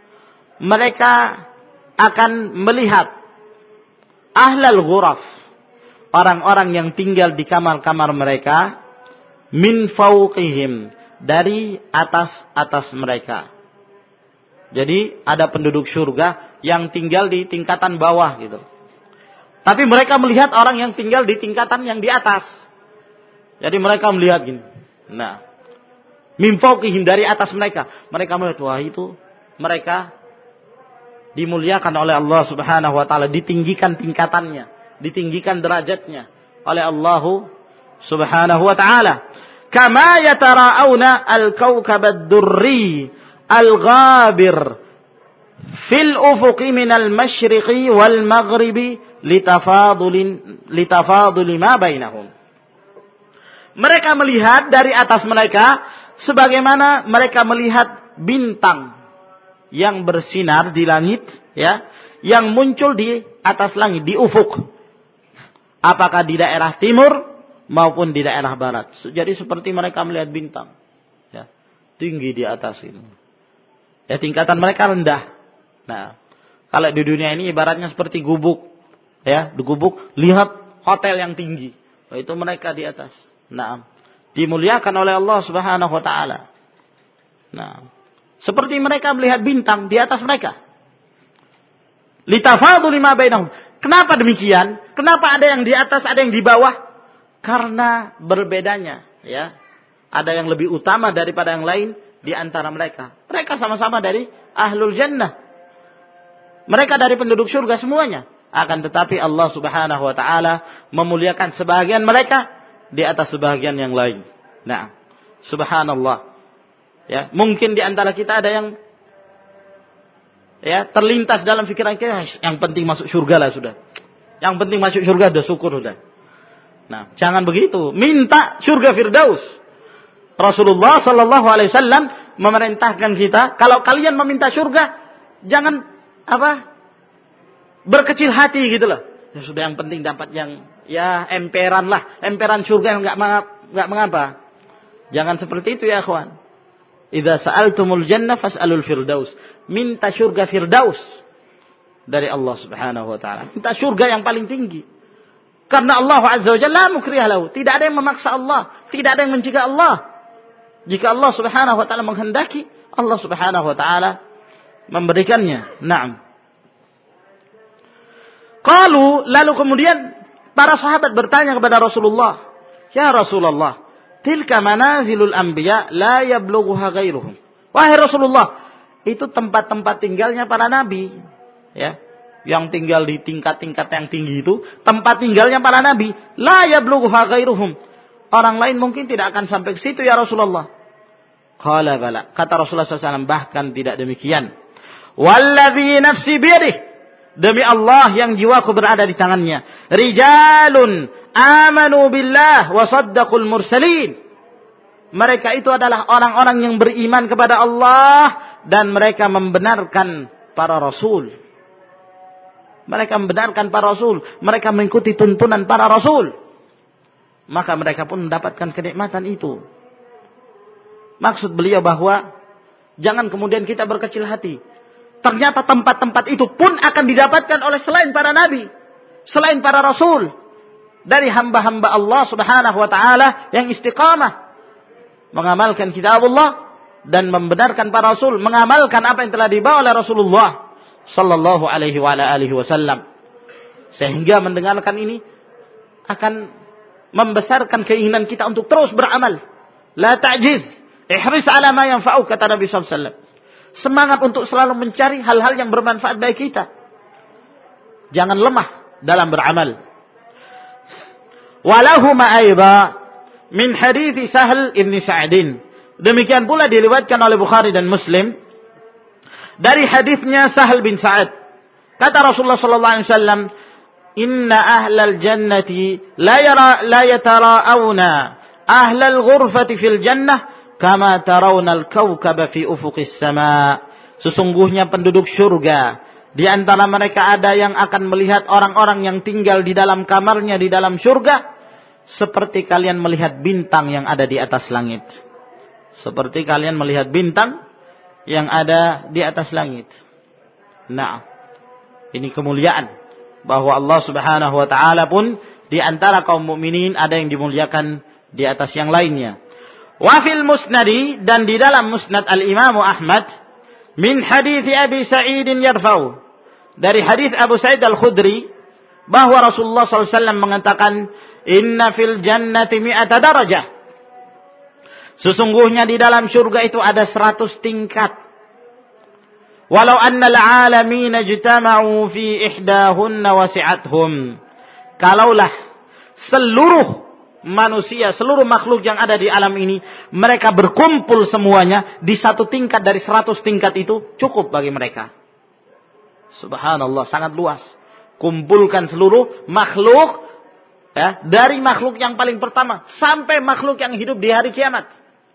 mereka akan melihat ahlal ghuraf, orang-orang yang tinggal di kamar-kamar mereka, min fawqihim, dari atas-atas mereka. Jadi ada penduduk surga yang tinggal di tingkatan bawah gitu. Tapi mereka melihat orang yang tinggal di tingkatan yang di atas. Jadi mereka melihat gini. Nah, min fawqihim, dari atas mereka. Mereka melihat, wah itu mereka dimuliakan oleh Allah Subhanahu wa taala, ditinggikan tingkatannya, ditinggikan derajatnya oleh Allah Subhanahu wa taala. kama yatara'una al-kawkab ad-durri al-ghabir fil ufuqi minal masyriqi wal maghribi litafadulin litafaduli ma bainahum. Mereka melihat dari atas mereka sebagaimana mereka melihat bintang yang bersinar di langit, ya, yang muncul di atas langit, di ufuk. Apakah di daerah timur maupun di daerah barat. Jadi seperti mereka melihat bintang, ya, tinggi di atas ini. Ya, tingkatan mereka rendah. Nah, kalau di dunia ini ibaratnya seperti gubuk, ya, di gubuk lihat hotel yang tinggi. Oh, itu mereka di atas. Nah, dimuliakan oleh Allah Subhanahu wa taala. Nah, seperti mereka melihat bintang di atas mereka. Litafaduli ma bainahum. Kenapa demikian? Kenapa ada yang di atas, ada yang di bawah? Karena berbedanya, ya. Ada yang lebih utama daripada yang lain di antara mereka. Mereka sama-sama dari ahlul jannah. Mereka dari penduduk surga semuanya. Akan tetapi Allah Subhanahu wa taala memuliakan sebahagian mereka di atas sebahagian yang lain. Nah, subhanallah. Ya, mungkin di antara kita ada yang, ya, terlintas dalam pikiran kita, yang penting masuk surga lah sudah. Yang penting masuk surga sudah, syukur sudah. Nah, jangan begitu. Minta surga Firdaus. Rasulullah sallallahu alaihi wasallam memerintahkan kita, kalau kalian meminta surga, jangan apa? Berkecil hati gitu loh. Ya sudah, yang penting dapat yang, ya, emperan lah, emperan surga, enggak enggak mengapa. Jangan seperti itu ya, ikhwan. Idza sa'altumul jannah fas'alul firdaus. Minta surga Firdaus dari Allah Subhanahu wa taala. Minta surga yang paling tinggi. Karena Allah Azza wa Jalla mukriha lahu. Tidak ada yang memaksa Allah, tidak ada yang mencegah Allah. Jika Allah Subhanahu wa taala menghendaki, Allah Subhanahu wa taala memberikannya. Naam. Qalu, lalu kemudian para sahabat bertanya kepada Rasulullah, "Ya Rasulullah, tilka manazilul anbiya la yablughuha ghairuhum." Wahai Rasulullah, itu tempat-tempat tinggalnya para nabi, ya. Yang tinggal di tingkat-tingkat yang tinggi itu, tempat tinggalnya para nabi, la yablughuha ghairuhum. Orang lain mungkin tidak akan sampai ke situ ya Rasulullah. Qala bala, kata Rasulullah sallallahu alaihi wasallam, bahkan tidak demikian. Walladzi nafsi biyadihi, demi Allah yang jiwaku berada di tangannya. Rijalun amanu billah wa saddaqul mursalin. Mereka itu adalah orang-orang yang beriman kepada Allah dan mereka membenarkan para rasul. Mereka membenarkan para rasul, mereka mengikuti tuntunan para rasul. Maka mereka pun mendapatkan kenikmatan itu. Maksud beliau bahwa jangan kemudian kita berkecil hati. Ternyata tempat-tempat itu pun akan didapatkan oleh selain para nabi, selain para rasul, dari hamba-hamba Allah Subhanahu wa taala yang istiqamah mengamalkan kitabullah dan membenarkan para rasul, mengamalkan apa yang telah dibawa oleh Rasulullah sallallahu alaihi wa ala alihi wasallam. Sehingga mendengarkan ini akan membesarkan keinginan kita untuk terus beramal. La ta'jiz, ihris ala ma yanfa'uk, kata Nabi sallallahu alaihi wasallam. Semangat untuk selalu mencari hal-hal yang bermanfaat bagi kita. Jangan lemah dalam beramal. Walahuma aidha min hadits Sahl ibn Sa'din. Demikian pula diriwayatkan oleh Bukhari dan Muslim dari hadisnya Sahl bin Sa'ad. Kata Rasulullah sallallahu alaihi wasallam, "Inna ahlal jannati la yara la yatara'una ahlal ghurfati fil jannah kama tarawna al-kawkaba fi ufuqis sama." Sesungguhnya penduduk surga, di antara mereka ada yang akan melihat orang-orang yang tinggal di dalam kamarnya di dalam surga seperti kalian melihat bintang yang ada di atas langit. Seperti kalian melihat bintang yang ada di atas langit. Nah, ini kemuliaan bahwa Allah Subhanahu wa taala pun di antara kaum mukminin ada yang dimuliakan di atas yang lainnya. Wa fil musnadi, dan di dalam musnad al-Imam Ahmad, min hadits Abi Sa'id yarfa'u, dari hadis Abu Sa'id al-Khudri bahwa Rasulullah sallallahu alaihi wasallam mengatakan, "Inna fil jannati mi'ata darajah." Sesungguhnya di dalam surga itu ada seratus tingkat. Walau annal alamin ijtama'u fi ihdahunna wasi'athum. Kalaulah seluruh manusia, seluruh makhluk yang ada di alam ini, mereka berkumpul semuanya di satu tingkat dari seratus tingkat itu, cukup bagi mereka. Subhanallah, sangat luas. Kumpulkan seluruh makhluk, ya, dari makhluk yang paling pertama sampai makhluk yang hidup di hari kiamat.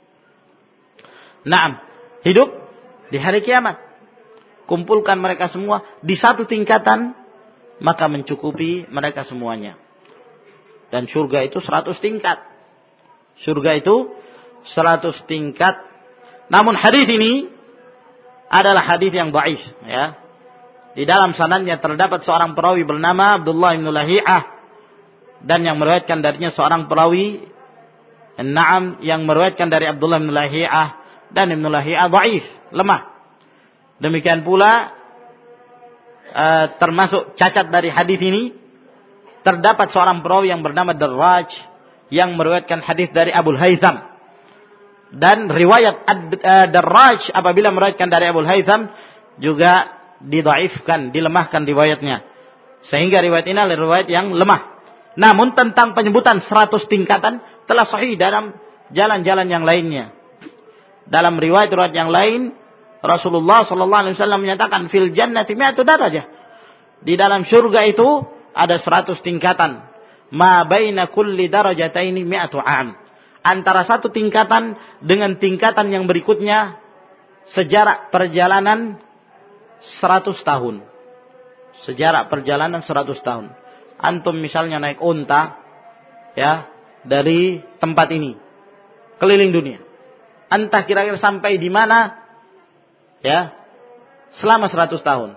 Naam, hidup di hari kiamat. Kumpulkan mereka semua di satu tingkatan, maka mencukupi mereka semuanya. Dan surga itu seratus tingkat. Surga itu seratus tingkat. Namun hadis ini adalah hadis yang dhaif, ya. Di dalam sanadnya terdapat seorang perawi bernama Abdullah bin Lahi'ah, dan yang meriwayatkan darinya seorang perawi Naam yang meriwayatkan dari Abdullah bin Lahi'ah, dan Ibnu Lahi'ah dhaif, lemah. Demikian pula uh, termasuk cacat dari hadis ini terdapat seorang perawi yang bernama Darraj yang meriwayatkan hadis dari Abu Haytham. Dan riwayat uh, Darraj apabila meriwayatkan dari Abu Haytham juga didhaifkan, dilemahkan riwayatnya. Sehingga riwayat ini adalah riwayat yang lemah. Namun tentang penyebutan seratus tingkatan telah sahih dalam jalan-jalan yang lainnya. Dalam riwayat-riwayat yang lain, Rasulullah sallallahu alaihi wasallam menyatakan fil jannati mi'atu darajah. Di dalam surga itu ada seratus tingkatan. Ma baina kulli darajataini mi'atu 'am. Antara satu tingkatan dengan tingkatan yang berikutnya sejarak perjalanan seratus tahun. Sejarak perjalanan seratus tahun. Antum misalnya naik unta, ya, dari tempat ini keliling dunia. Entah kira-kira sampai di mana, ya, selama seratus tahun.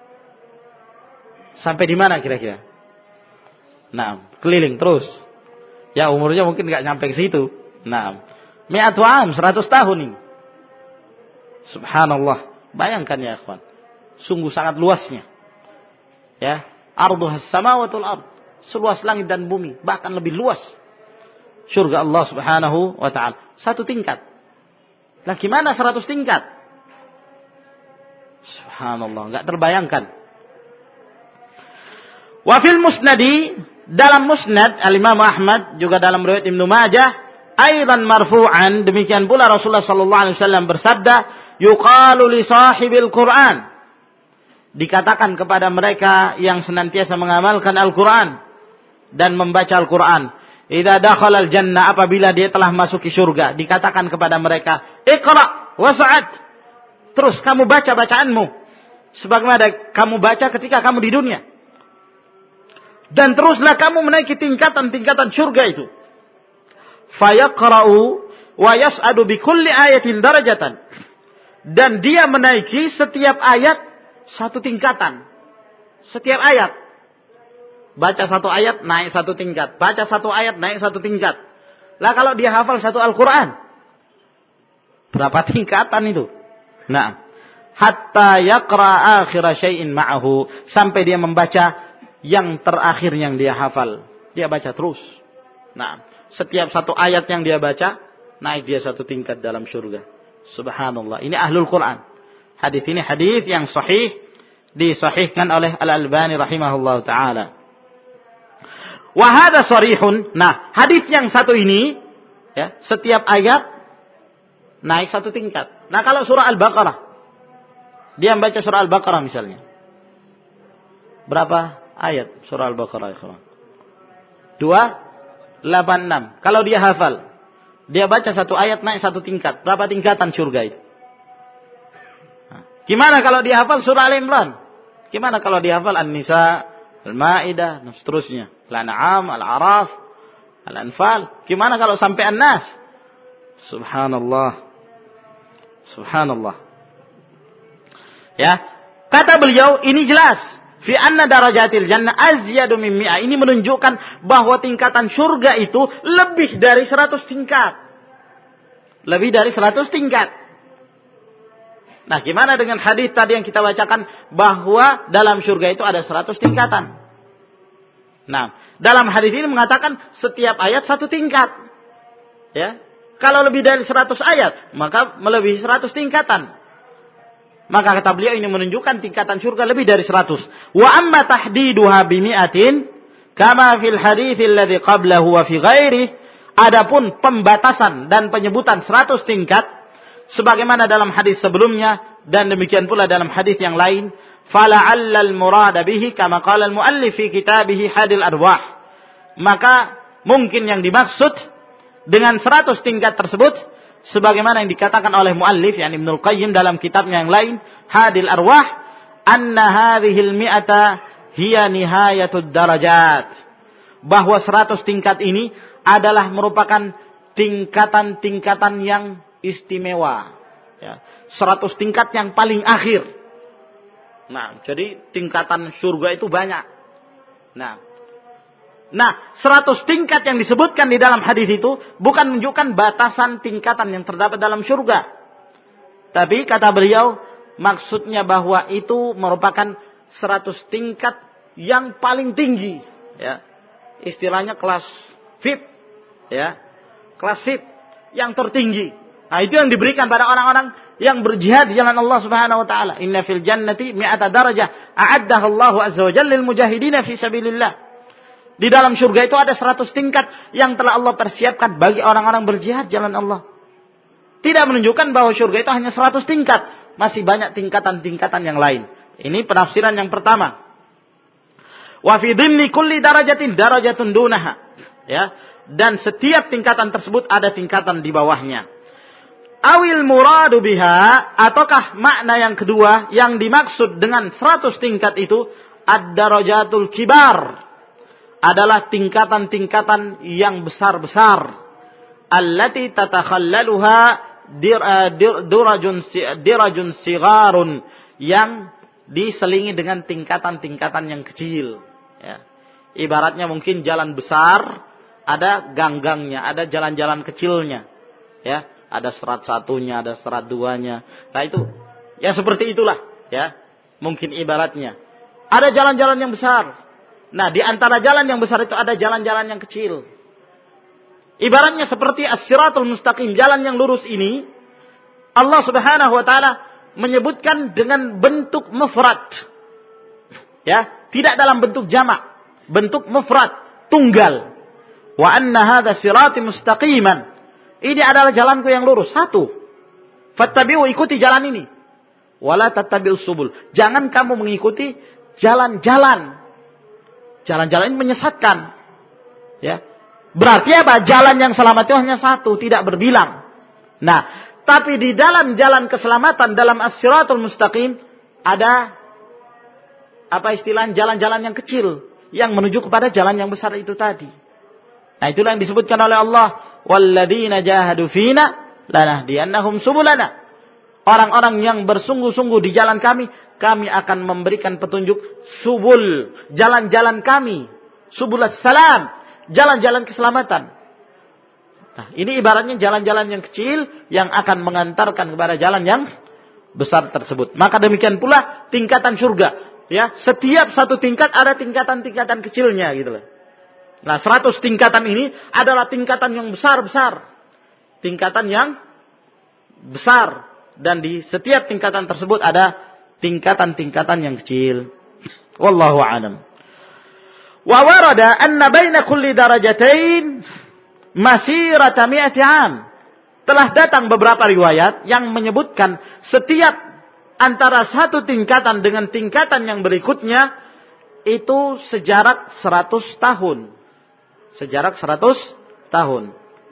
Sampai di mana kira-kira? Nah, keliling terus. Ya, umurnya mungkin enggak nyampe ke situ. Nah, mi'atu 'am, seratus tahun ini. Subhanallah. Bayangkan ya, ikhwan. Sungguh sangat luasnya. Ya, arduhas samawatul ard, seluas langit dan bumi, bahkan lebih luas surga Allah Subhanahu wa taala. Satu tingkat. Lah gimana seratus tingkat? Subhanallah, enggak terbayangkan. Wa fil musnadi, dalam musnad Al-Imam Ahmad, juga dalam riwayat Ibnu Majah, aidan marfu'an, demikian pula Rasulullah sallallahu alaihi wasallam bersabda, yuqalu li sahibil Qur'an, dikatakan kepada mereka yang senantiasa mengamalkan Al-Quran dan membaca Al-Quran, idza dakhala al-jannah, apabila dia telah masuk ke surga, dikatakan kepada mereka, iqra was'ad, terus kamu baca bacaanmu sebagaimana kamu baca ketika kamu di dunia, dan teruslah kamu menaiki tingkatan-tingkatan surga itu. Fayaqra'u wa yas'adu bi kulli ayatin darajatan, dan dia menaiki setiap ayat satu tingkatan. Setiap ayat. Baca satu ayat, naik satu tingkat. Baca satu ayat, naik satu tingkat. Lah kalau dia hafal satu Al-Quran, berapa tingkatan itu? Nah, hatta yaqra akhira syai'in ma'ahu, sampai dia membaca yang terakhir yang dia hafal. Dia baca terus. Nah, setiap satu ayat yang dia baca, naik dia satu tingkat dalam surga. Subhanallah. Ini ahlul Quran. Hadis ini hadis yang sahih, disahihkan oleh Al-Albani rahimahullah ta'ala. Wa hadha sarihun. Nah, hadis yang satu ini, ya, setiap ayat naik satu tingkat. Nah, kalau surah Al-Baqarah, dia membaca surah Al-Baqarah misalnya, berapa ayat surah Al-Baqarah? Dua, delapan, enam. Kalau dia hafal, dia baca satu ayat naik satu tingkat. Berapa tingkatan surga itu? Gimana kalau dihafal surah Al-Imran? Gimana kalau dihafal An-Nisa, Al-Maidah, dan seterusnya, Al-An'am, Al-A'raf, Al-Anfal? Gimana kalau sampai An-Nas? Subhanallah. Subhanallah. Ya, kata beliau ini jelas, fi anna darajatil jannah azyadu min mi'ah. Ini menunjukkan bahwa tingkatan surga itu lebih dari seratus tingkat. Lebih dari seratus tingkat. Nah, gimana dengan hadis tadi yang kita bacakan bahwa dalam surga itu ada seratus tingkatan? Nah, dalam hadis ini mengatakan setiap ayat satu tingkat. Ya. Kalau lebih dari seratus ayat, maka melebihi seratus tingkatan. Maka kata beliau ini menunjukkan tingkatan surga lebih dari seratus. Wa amma tahdiduha bi mi'atin kama fil hadits alladhi qablahu wa fi ghairihi, Adapun pembatasan dan penyebutan seratus tingkat sebagaimana dalam hadis sebelumnya dan demikian pula dalam hadis yang lain, fala'allal murada bihi kama qala al-muallif fi kitabih Hadil Arwah. Maka mungkin yang dimaksud dengan seratus tingkat tersebut sebagaimana yang dikatakan oleh muallif yakni Ibnu Qayyim dalam kitabnya yang lain Hadil Arwah, anna hadhil mi'ata hiya nihayatud darajat. Bahwa seratus tingkat ini adalah merupakan tingkatan-tingkatan yang istimewa. Ya, seratus tingkat yang paling akhir. Nah, jadi tingkatan surga itu banyak. Nah, nah seratus tingkat yang disebutkan di dalam hadis itu bukan menunjukkan batasan tingkatan yang terdapat dalam surga. Tapi kata beliau, maksudnya bahwa itu merupakan seratus tingkat yang paling tinggi. Ya, istilahnya kelas V I P. Ya, kelas V I P yang tertinggi. Nah, itu yang diberikan pada orang-orang yang berjihad di jalan Allah Subhanahu wa taala. Inna fil jannati mi'ata darajah a'addaha Allahu azza wa jalla lil mujahidin fi sabilillah. Di dalam surga itu ada seratus tingkat yang telah Allah persiapkan bagi orang-orang berjihad jalan Allah. Tidak menunjukkan bahwa surga itu hanya seratus tingkat, masih banyak tingkatan-tingkatan yang lain. Ini penafsiran yang pertama. Wa fi dhimni kulli darajatin darajatun dunaha. Ya, dan setiap tingkatan tersebut ada tingkatan di bawahnya. Awil muradu biha, ataukah makna yang kedua yang dimaksud dengan seratus tingkat itu ad-darajatul kibar, adalah tingkatan-tingkatan yang besar-besar. Allati tatakhallaluha dirajun dirajun sigarun, yang diselingi dengan tingkatan-tingkatan yang kecil. Ya. Ibaratnya mungkin jalan besar, ada gang-gangnya, ada jalan-jalan kecilnya. Ya. Ada serat satunya, ada serat duanya. Nah itu, ya seperti itulah. Ya, mungkin ibaratnya. Ada jalan-jalan yang besar. Nah di antara jalan yang besar itu ada jalan-jalan yang kecil. Ibaratnya seperti as-siratul mustaqim, jalan yang lurus ini. Allah Subhanahu wa taala menyebutkan dengan bentuk mufrad. Ya, tidak dalam bentuk jamak, bentuk mufrad, tunggal. Wa anna hadza sirati mustaqiman. Ini adalah jalanku yang lurus. Satu. Fattabi'u, ikuti jalan ini. Wala tattabi'us subul. Jangan kamu mengikuti jalan-jalan. Jalan-jalan ini menyesatkan. Ya. Berarti apa? Jalan yang selamat itu hanya satu, tidak berbilang. Nah, tapi di dalam jalan keselamatan, dalam as-siratul mustaqim, ada apa istilah jalan-jalan yang kecil yang menuju kepada jalan yang besar itu tadi. Nah, itulah yang disebutkan oleh Allah, walladzina jahadu fina lanahdiyannahum subulana. Orang-orang yang bersungguh-sungguh di jalan kami, kami akan memberikan petunjuk subul, jalan-jalan kami, subulus salam, jalan-jalan keselamatan. Nah, ini ibaratnya jalan-jalan yang kecil yang akan mengantarkan kepada jalan yang besar tersebut. Maka demikian pula tingkatan surga, ya, setiap satu tingkat ada tingkatan-tingkatan kecilnya gitu loh. Nah, seratus tingkatan ini adalah tingkatan yang besar-besar. Tingkatan yang besar. Dan di setiap tingkatan tersebut ada tingkatan-tingkatan yang kecil. Wallahu a'lam. Wa warada anna baina kulli darajatain masirata mi'ati 'am. Telah datang beberapa riwayat yang menyebutkan setiap antara satu tingkatan dengan tingkatan yang berikutnya itu sejarak seratus tahun. Sejarak seratus tahun.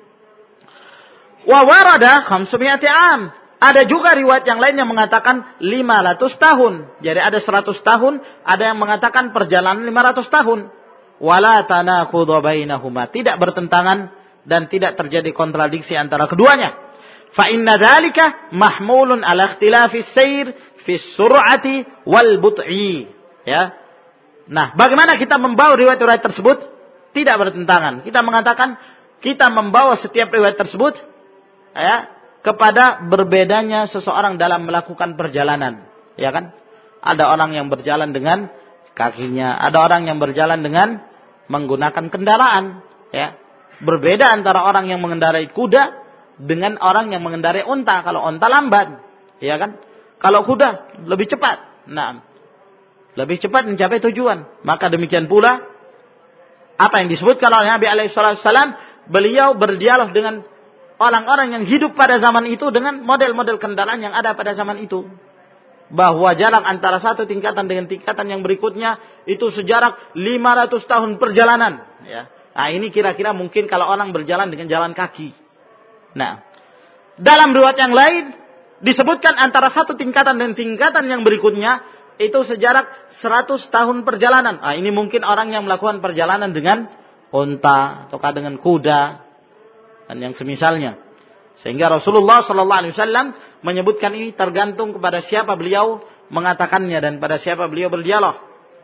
Wa warada khamsumi'ati 'am. Ada juga riwayat yang lain yang mengatakan lima ratus tahun. Jadi ada seratus tahun, ada yang mengatakan perjalanan lima ratus tahun. Wala tanaqudhu bainahuma. Tidak bertentangan dan tidak terjadi kontradiksi antara keduanya. Fa inna dzalika mahmulun ala ikhtilafis sayr fi sur'ati wal but'i. Ya. Nah, bagaimana kita membawa riwayat-riwayat tersebut? Tidak bertentangan. Kita mengatakan kita membawa setiap riwayat tersebut ya, kepada berbedanya seseorang dalam melakukan perjalanan. Ya kan? Ada orang yang berjalan dengan kakinya, ada orang yang berjalan dengan menggunakan kendaraan. Ya. Berbeda antara orang yang mengendarai kuda dengan orang yang mengendarai unta. Kalau unta lambat, ya kan? Kalau kuda lebih cepat. Nah, lebih cepat mencapai tujuan. Maka demikian pula apa yang disebutkan oleh Nabi alaihi wasallam beliau berdialog dengan orang-orang yang hidup pada zaman itu dengan model-model kendaraan yang ada pada zaman itu. Bahwa jarak antara satu tingkatan dengan tingkatan yang berikutnya itu sejarak lima ratus tahun perjalanan. Ya. Nah ini kira-kira mungkin kalau orang berjalan dengan jalan kaki. Nah, dalam riwayat yang lain disebutkan antara satu tingkatan dan tingkatan yang berikutnya itu sejarak seratus tahun perjalanan. Nah ini mungkin orang yang melakukan perjalanan dengan unta ataukah dengan kuda dan yang semisalnya. Sehingga Rasulullah sallallahu alaihi wasallam menyebutkan ini tergantung kepada siapa beliau mengatakannya dan pada siapa beliau berdialog.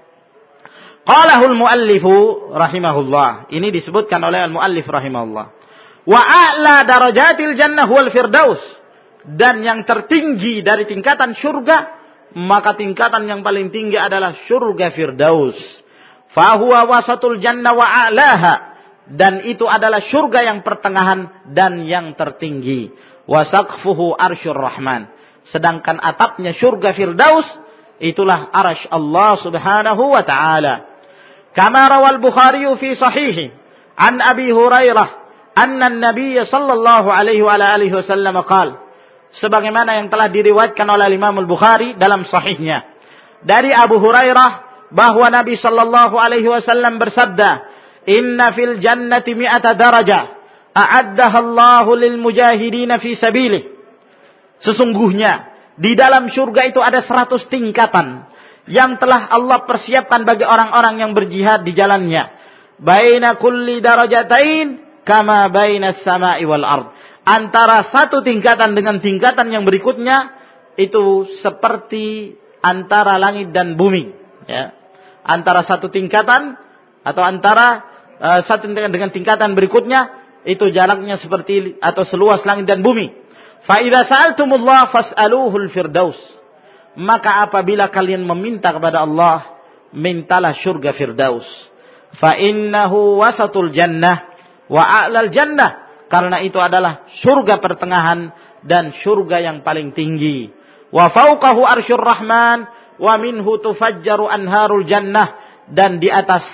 Qalahul muallifu rahimahullah. Ini disebutkan oleh al-muallif rahimahullah. Wa a'la darajatil jannah wal firdaus. Dan yang tertinggi dari tingkatan surga, maka tingkatan yang paling tinggi adalah surga firdaus. Fa huwa wasatul jannah wa a'laha. Dan itu adalah surga yang pertengahan dan yang tertinggi. Wa saqfuhu arsyur rahman. Sedangkan atapnya surga firdaus itulah arsy Allah subhanahu wa ta'ala. Kama rawal Bukhari fi sahihi an Abi Hurairah anna an-nabiy sallallahu alaihi wa alihi wasallam qala, sebagaimana yang telah diriwayatkan oleh Imam Al-Bukhari dalam sahihnya dari Abu Hurairah bahwa Nabi sallallahu alaihi wasallam bersabda, inna fil jannati mi'ata darajah a'addaha Allahu lil mujahidin fi sabilih. Sesungguhnya di dalam surga itu ada seratus tingkatan yang telah Allah persiapkan bagi orang-orang yang berjihad di jalannya. Baina kulli darajatain kama baina as-sama'i wal ard. Antara satu tingkatan dengan tingkatan yang berikutnya itu seperti antara langit dan bumi, ya. Antara satu tingkatan atau antara uh, satu tingkatan dengan tingkatan berikutnya itu jaraknya seperti atau seluas langit dan bumi. Fa idza sa'altumullah fas'aluhul firdaus. Maka apabila kalian meminta kepada Allah, mintalah surga firdaus. Fa innahu wasatul jannah wa a'lal jannah. Karena itu adalah surga pertengahan dan surga yang paling tinggi. Wa fauqahu arsyur rahman wa minhu tufajjaru anharul jannah. Dan di atas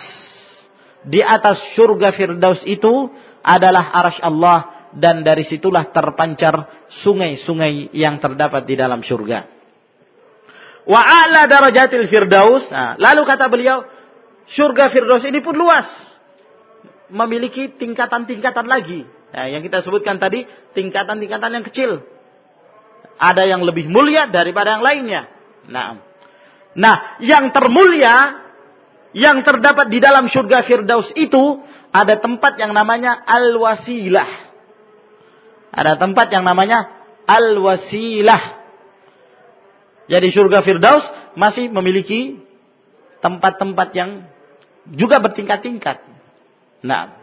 di atas surga firdaus itu adalah arsy Allah, dan dari situlah terpancar sungai-sungai yang terdapat di dalam surga. Wa a'la darajatil firdaus. Nah, lalu kata beliau, surga firdaus ini pun luas, memiliki tingkatan-tingkatan lagi. Nah, yang kita sebutkan tadi tingkatan-tingkatan yang kecil. Ada yang lebih mulia daripada yang lainnya. Nah, nah yang termulia yang terdapat di dalam surga firdaus itu ada tempat yang namanya al-wasilah. Ada tempat yang namanya al-wasilah. Jadi surga firdaus masih memiliki tempat-tempat yang juga bertingkat-tingkat. Nah,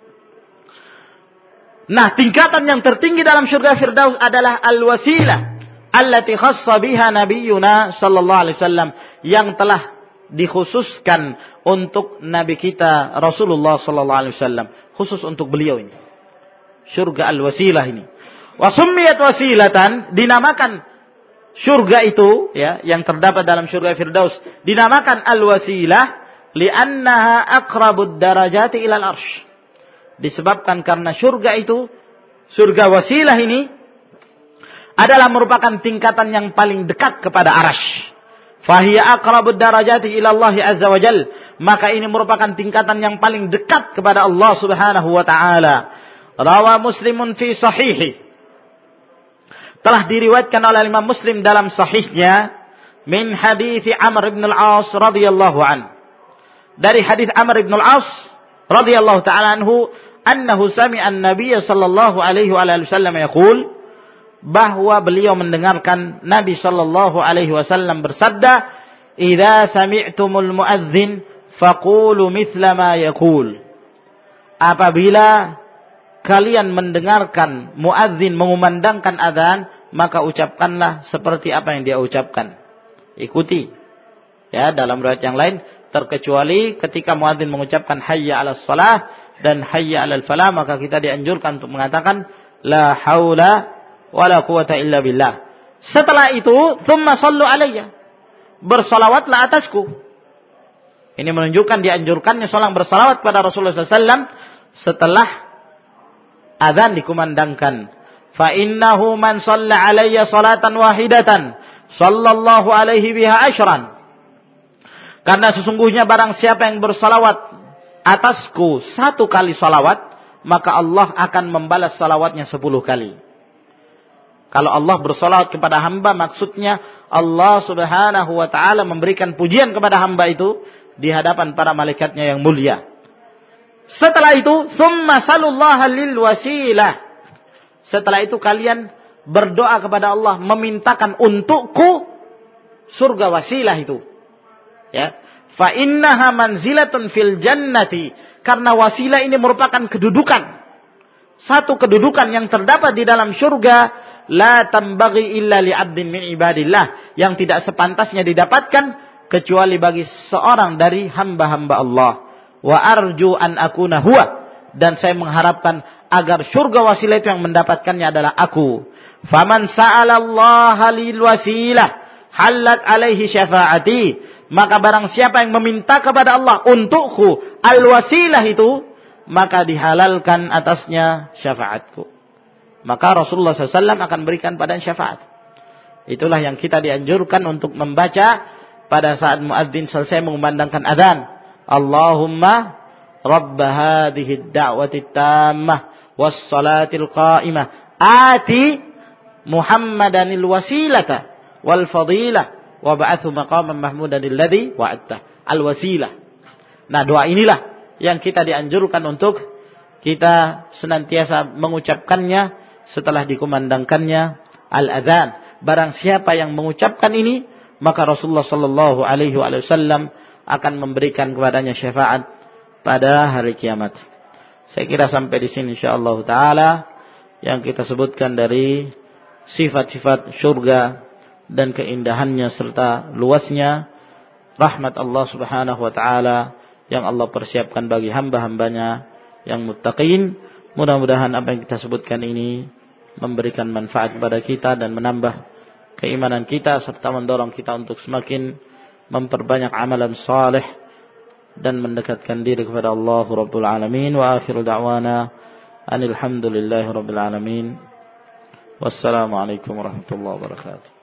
nah tingkatan yang tertinggi dalam surga firdaus adalah al-wasilah allati khassa biha nabiyyuna sallallahu alaihi wasallam, yang telah dikhususkan untuk nabi kita Rasulullah sallallahu alaihi wasallam, khusus untuk beliau ini. Surga al-wasilah ini. Wa summiyat wasilatan, dinamakan surga itu, ya, yang terdapat dalam surga firdaus dinamakan al-wasilah li'annaha aqrabud darajati ilal arsy. Disebabkan karena surga itu, surga wasilah ini adalah merupakan tingkatan yang paling dekat kepada arsy. Fahiya aqrabud darajati ila Allah azza wa jal. Maka ini merupakan tingkatan yang paling dekat kepada Allah subhanahu wa ta'ala. Rawa Muslimun fi sahihi. Telah diriwayatkan oleh Imam Muslim dalam sahihnya min hadits Amr ibn al-As radhiyallahu an. Dari hadis Amr ibn al-As radhiyallahu ta'ala anhu, annahu sami'a an-nabiy sallallahu alaihi wa alihi wasallam yaqul, bahwa beliau mendengarkan Nabi sallallahu alaihi wasallam bersabda, "Idza sami'tumul muadzin faqulu mithla ma yaqul." Apabila kalian mendengarkan muadzin mengumandangkan azan, maka ucapkanlah seperti apa yang dia ucapkan. Ikuti. Ya, dalam riwayat yang lain, terkecuali ketika muadzin mengucapkan hayya 'alas shalah dan hayya 'alal falah, maka kita dianjurkan untuk mengatakan la haula wala quwata illa billah. Setelah itu, tsumma shallu alayya. Bersalawatlah atasku. Ini menunjukkan dianjurkannya seorang bersalawat pada Rasulullah sallallahu alaihi wasallam setelah azan dikumandangkan. Fa innahu man shalla alayya salatan wahidatan sallallahu alaihi biha asyran. Karena sesungguhnya barang siapa yang bersalawat atasku satu kali salawat, maka Allah akan membalas salawatnya sepuluh kali. Kalau Allah bersalawat kepada hamba, maksudnya Allah subhanahu wa ta'ala memberikan pujian kepada hamba itu di hadapan para malaikatnya yang mulia. Setelah itu, thumma salullaha lil wasilah. Setelah itu kalian berdoa kepada Allah, memintakan untukku surga wasilah itu. Ya. Fa innaha manzilatun fil jannati. Karena wasilah ini merupakan kedudukan. Satu kedudukan yang terdapat di dalam surga. La tambaghi illa li'abdin min ibadillah. Yang tidak sepantasnya didapatkan kecuali bagi seorang dari hamba-hamba Allah. Wa arju an akuna huwa. Dan saya mengharapkan agar surga wasilah itu yang mendapatkannya adalah aku. Faman sa'ala Allah lil wasilah halat alaihi syafaati. Maka barang siapa yang meminta kepada Allah untukku al-wasilah itu, maka dihalalkan atasnya syafaatku. Maka Rasulullah shallallahu alaihi wasallam akan berikan pada syafaat. Itulah yang kita dianjurkan untuk membaca pada saat muadzin selesai mengumandangkan adzan. Allahumma rabb hadhihi ad-da'wati tammah was salatil qa'imah ati Muhammadanil wasilata wal fadilah wa ba'athu maqaman mahmudan alladhi wa'adta. Al-wasilah. Nah, doa inilah yang kita dianjurkan untuk kita senantiasa mengucapkannya setelah dikumandangkannya al-adzan. Barang siapa yang mengucapkan ini, maka Rasulullah sallallahu alaihi wasallam akan memberikan kepadanya syafaat pada hari kiamat. Saya kira sampai di sini insyaallah taala yang kita sebutkan dari sifat-sifat surga dan keindahannya serta luasnya rahmat Allah Subhanahu wa taala yang Allah persiapkan bagi hamba-hambanya yang muttaqin. Mudah-mudahan apa yang kita sebutkan ini memberikan manfaat kepada kita dan menambah keimanan kita serta mendorong kita untuk semakin memperbanyak amalan saleh dan mendekatkan diri kepada Allah Rabbul Alamin. Wa akhiru da'wana anil hamdulillahi rabbil alamin. Wassalamualaikum warahmatullahi wabarakatuh.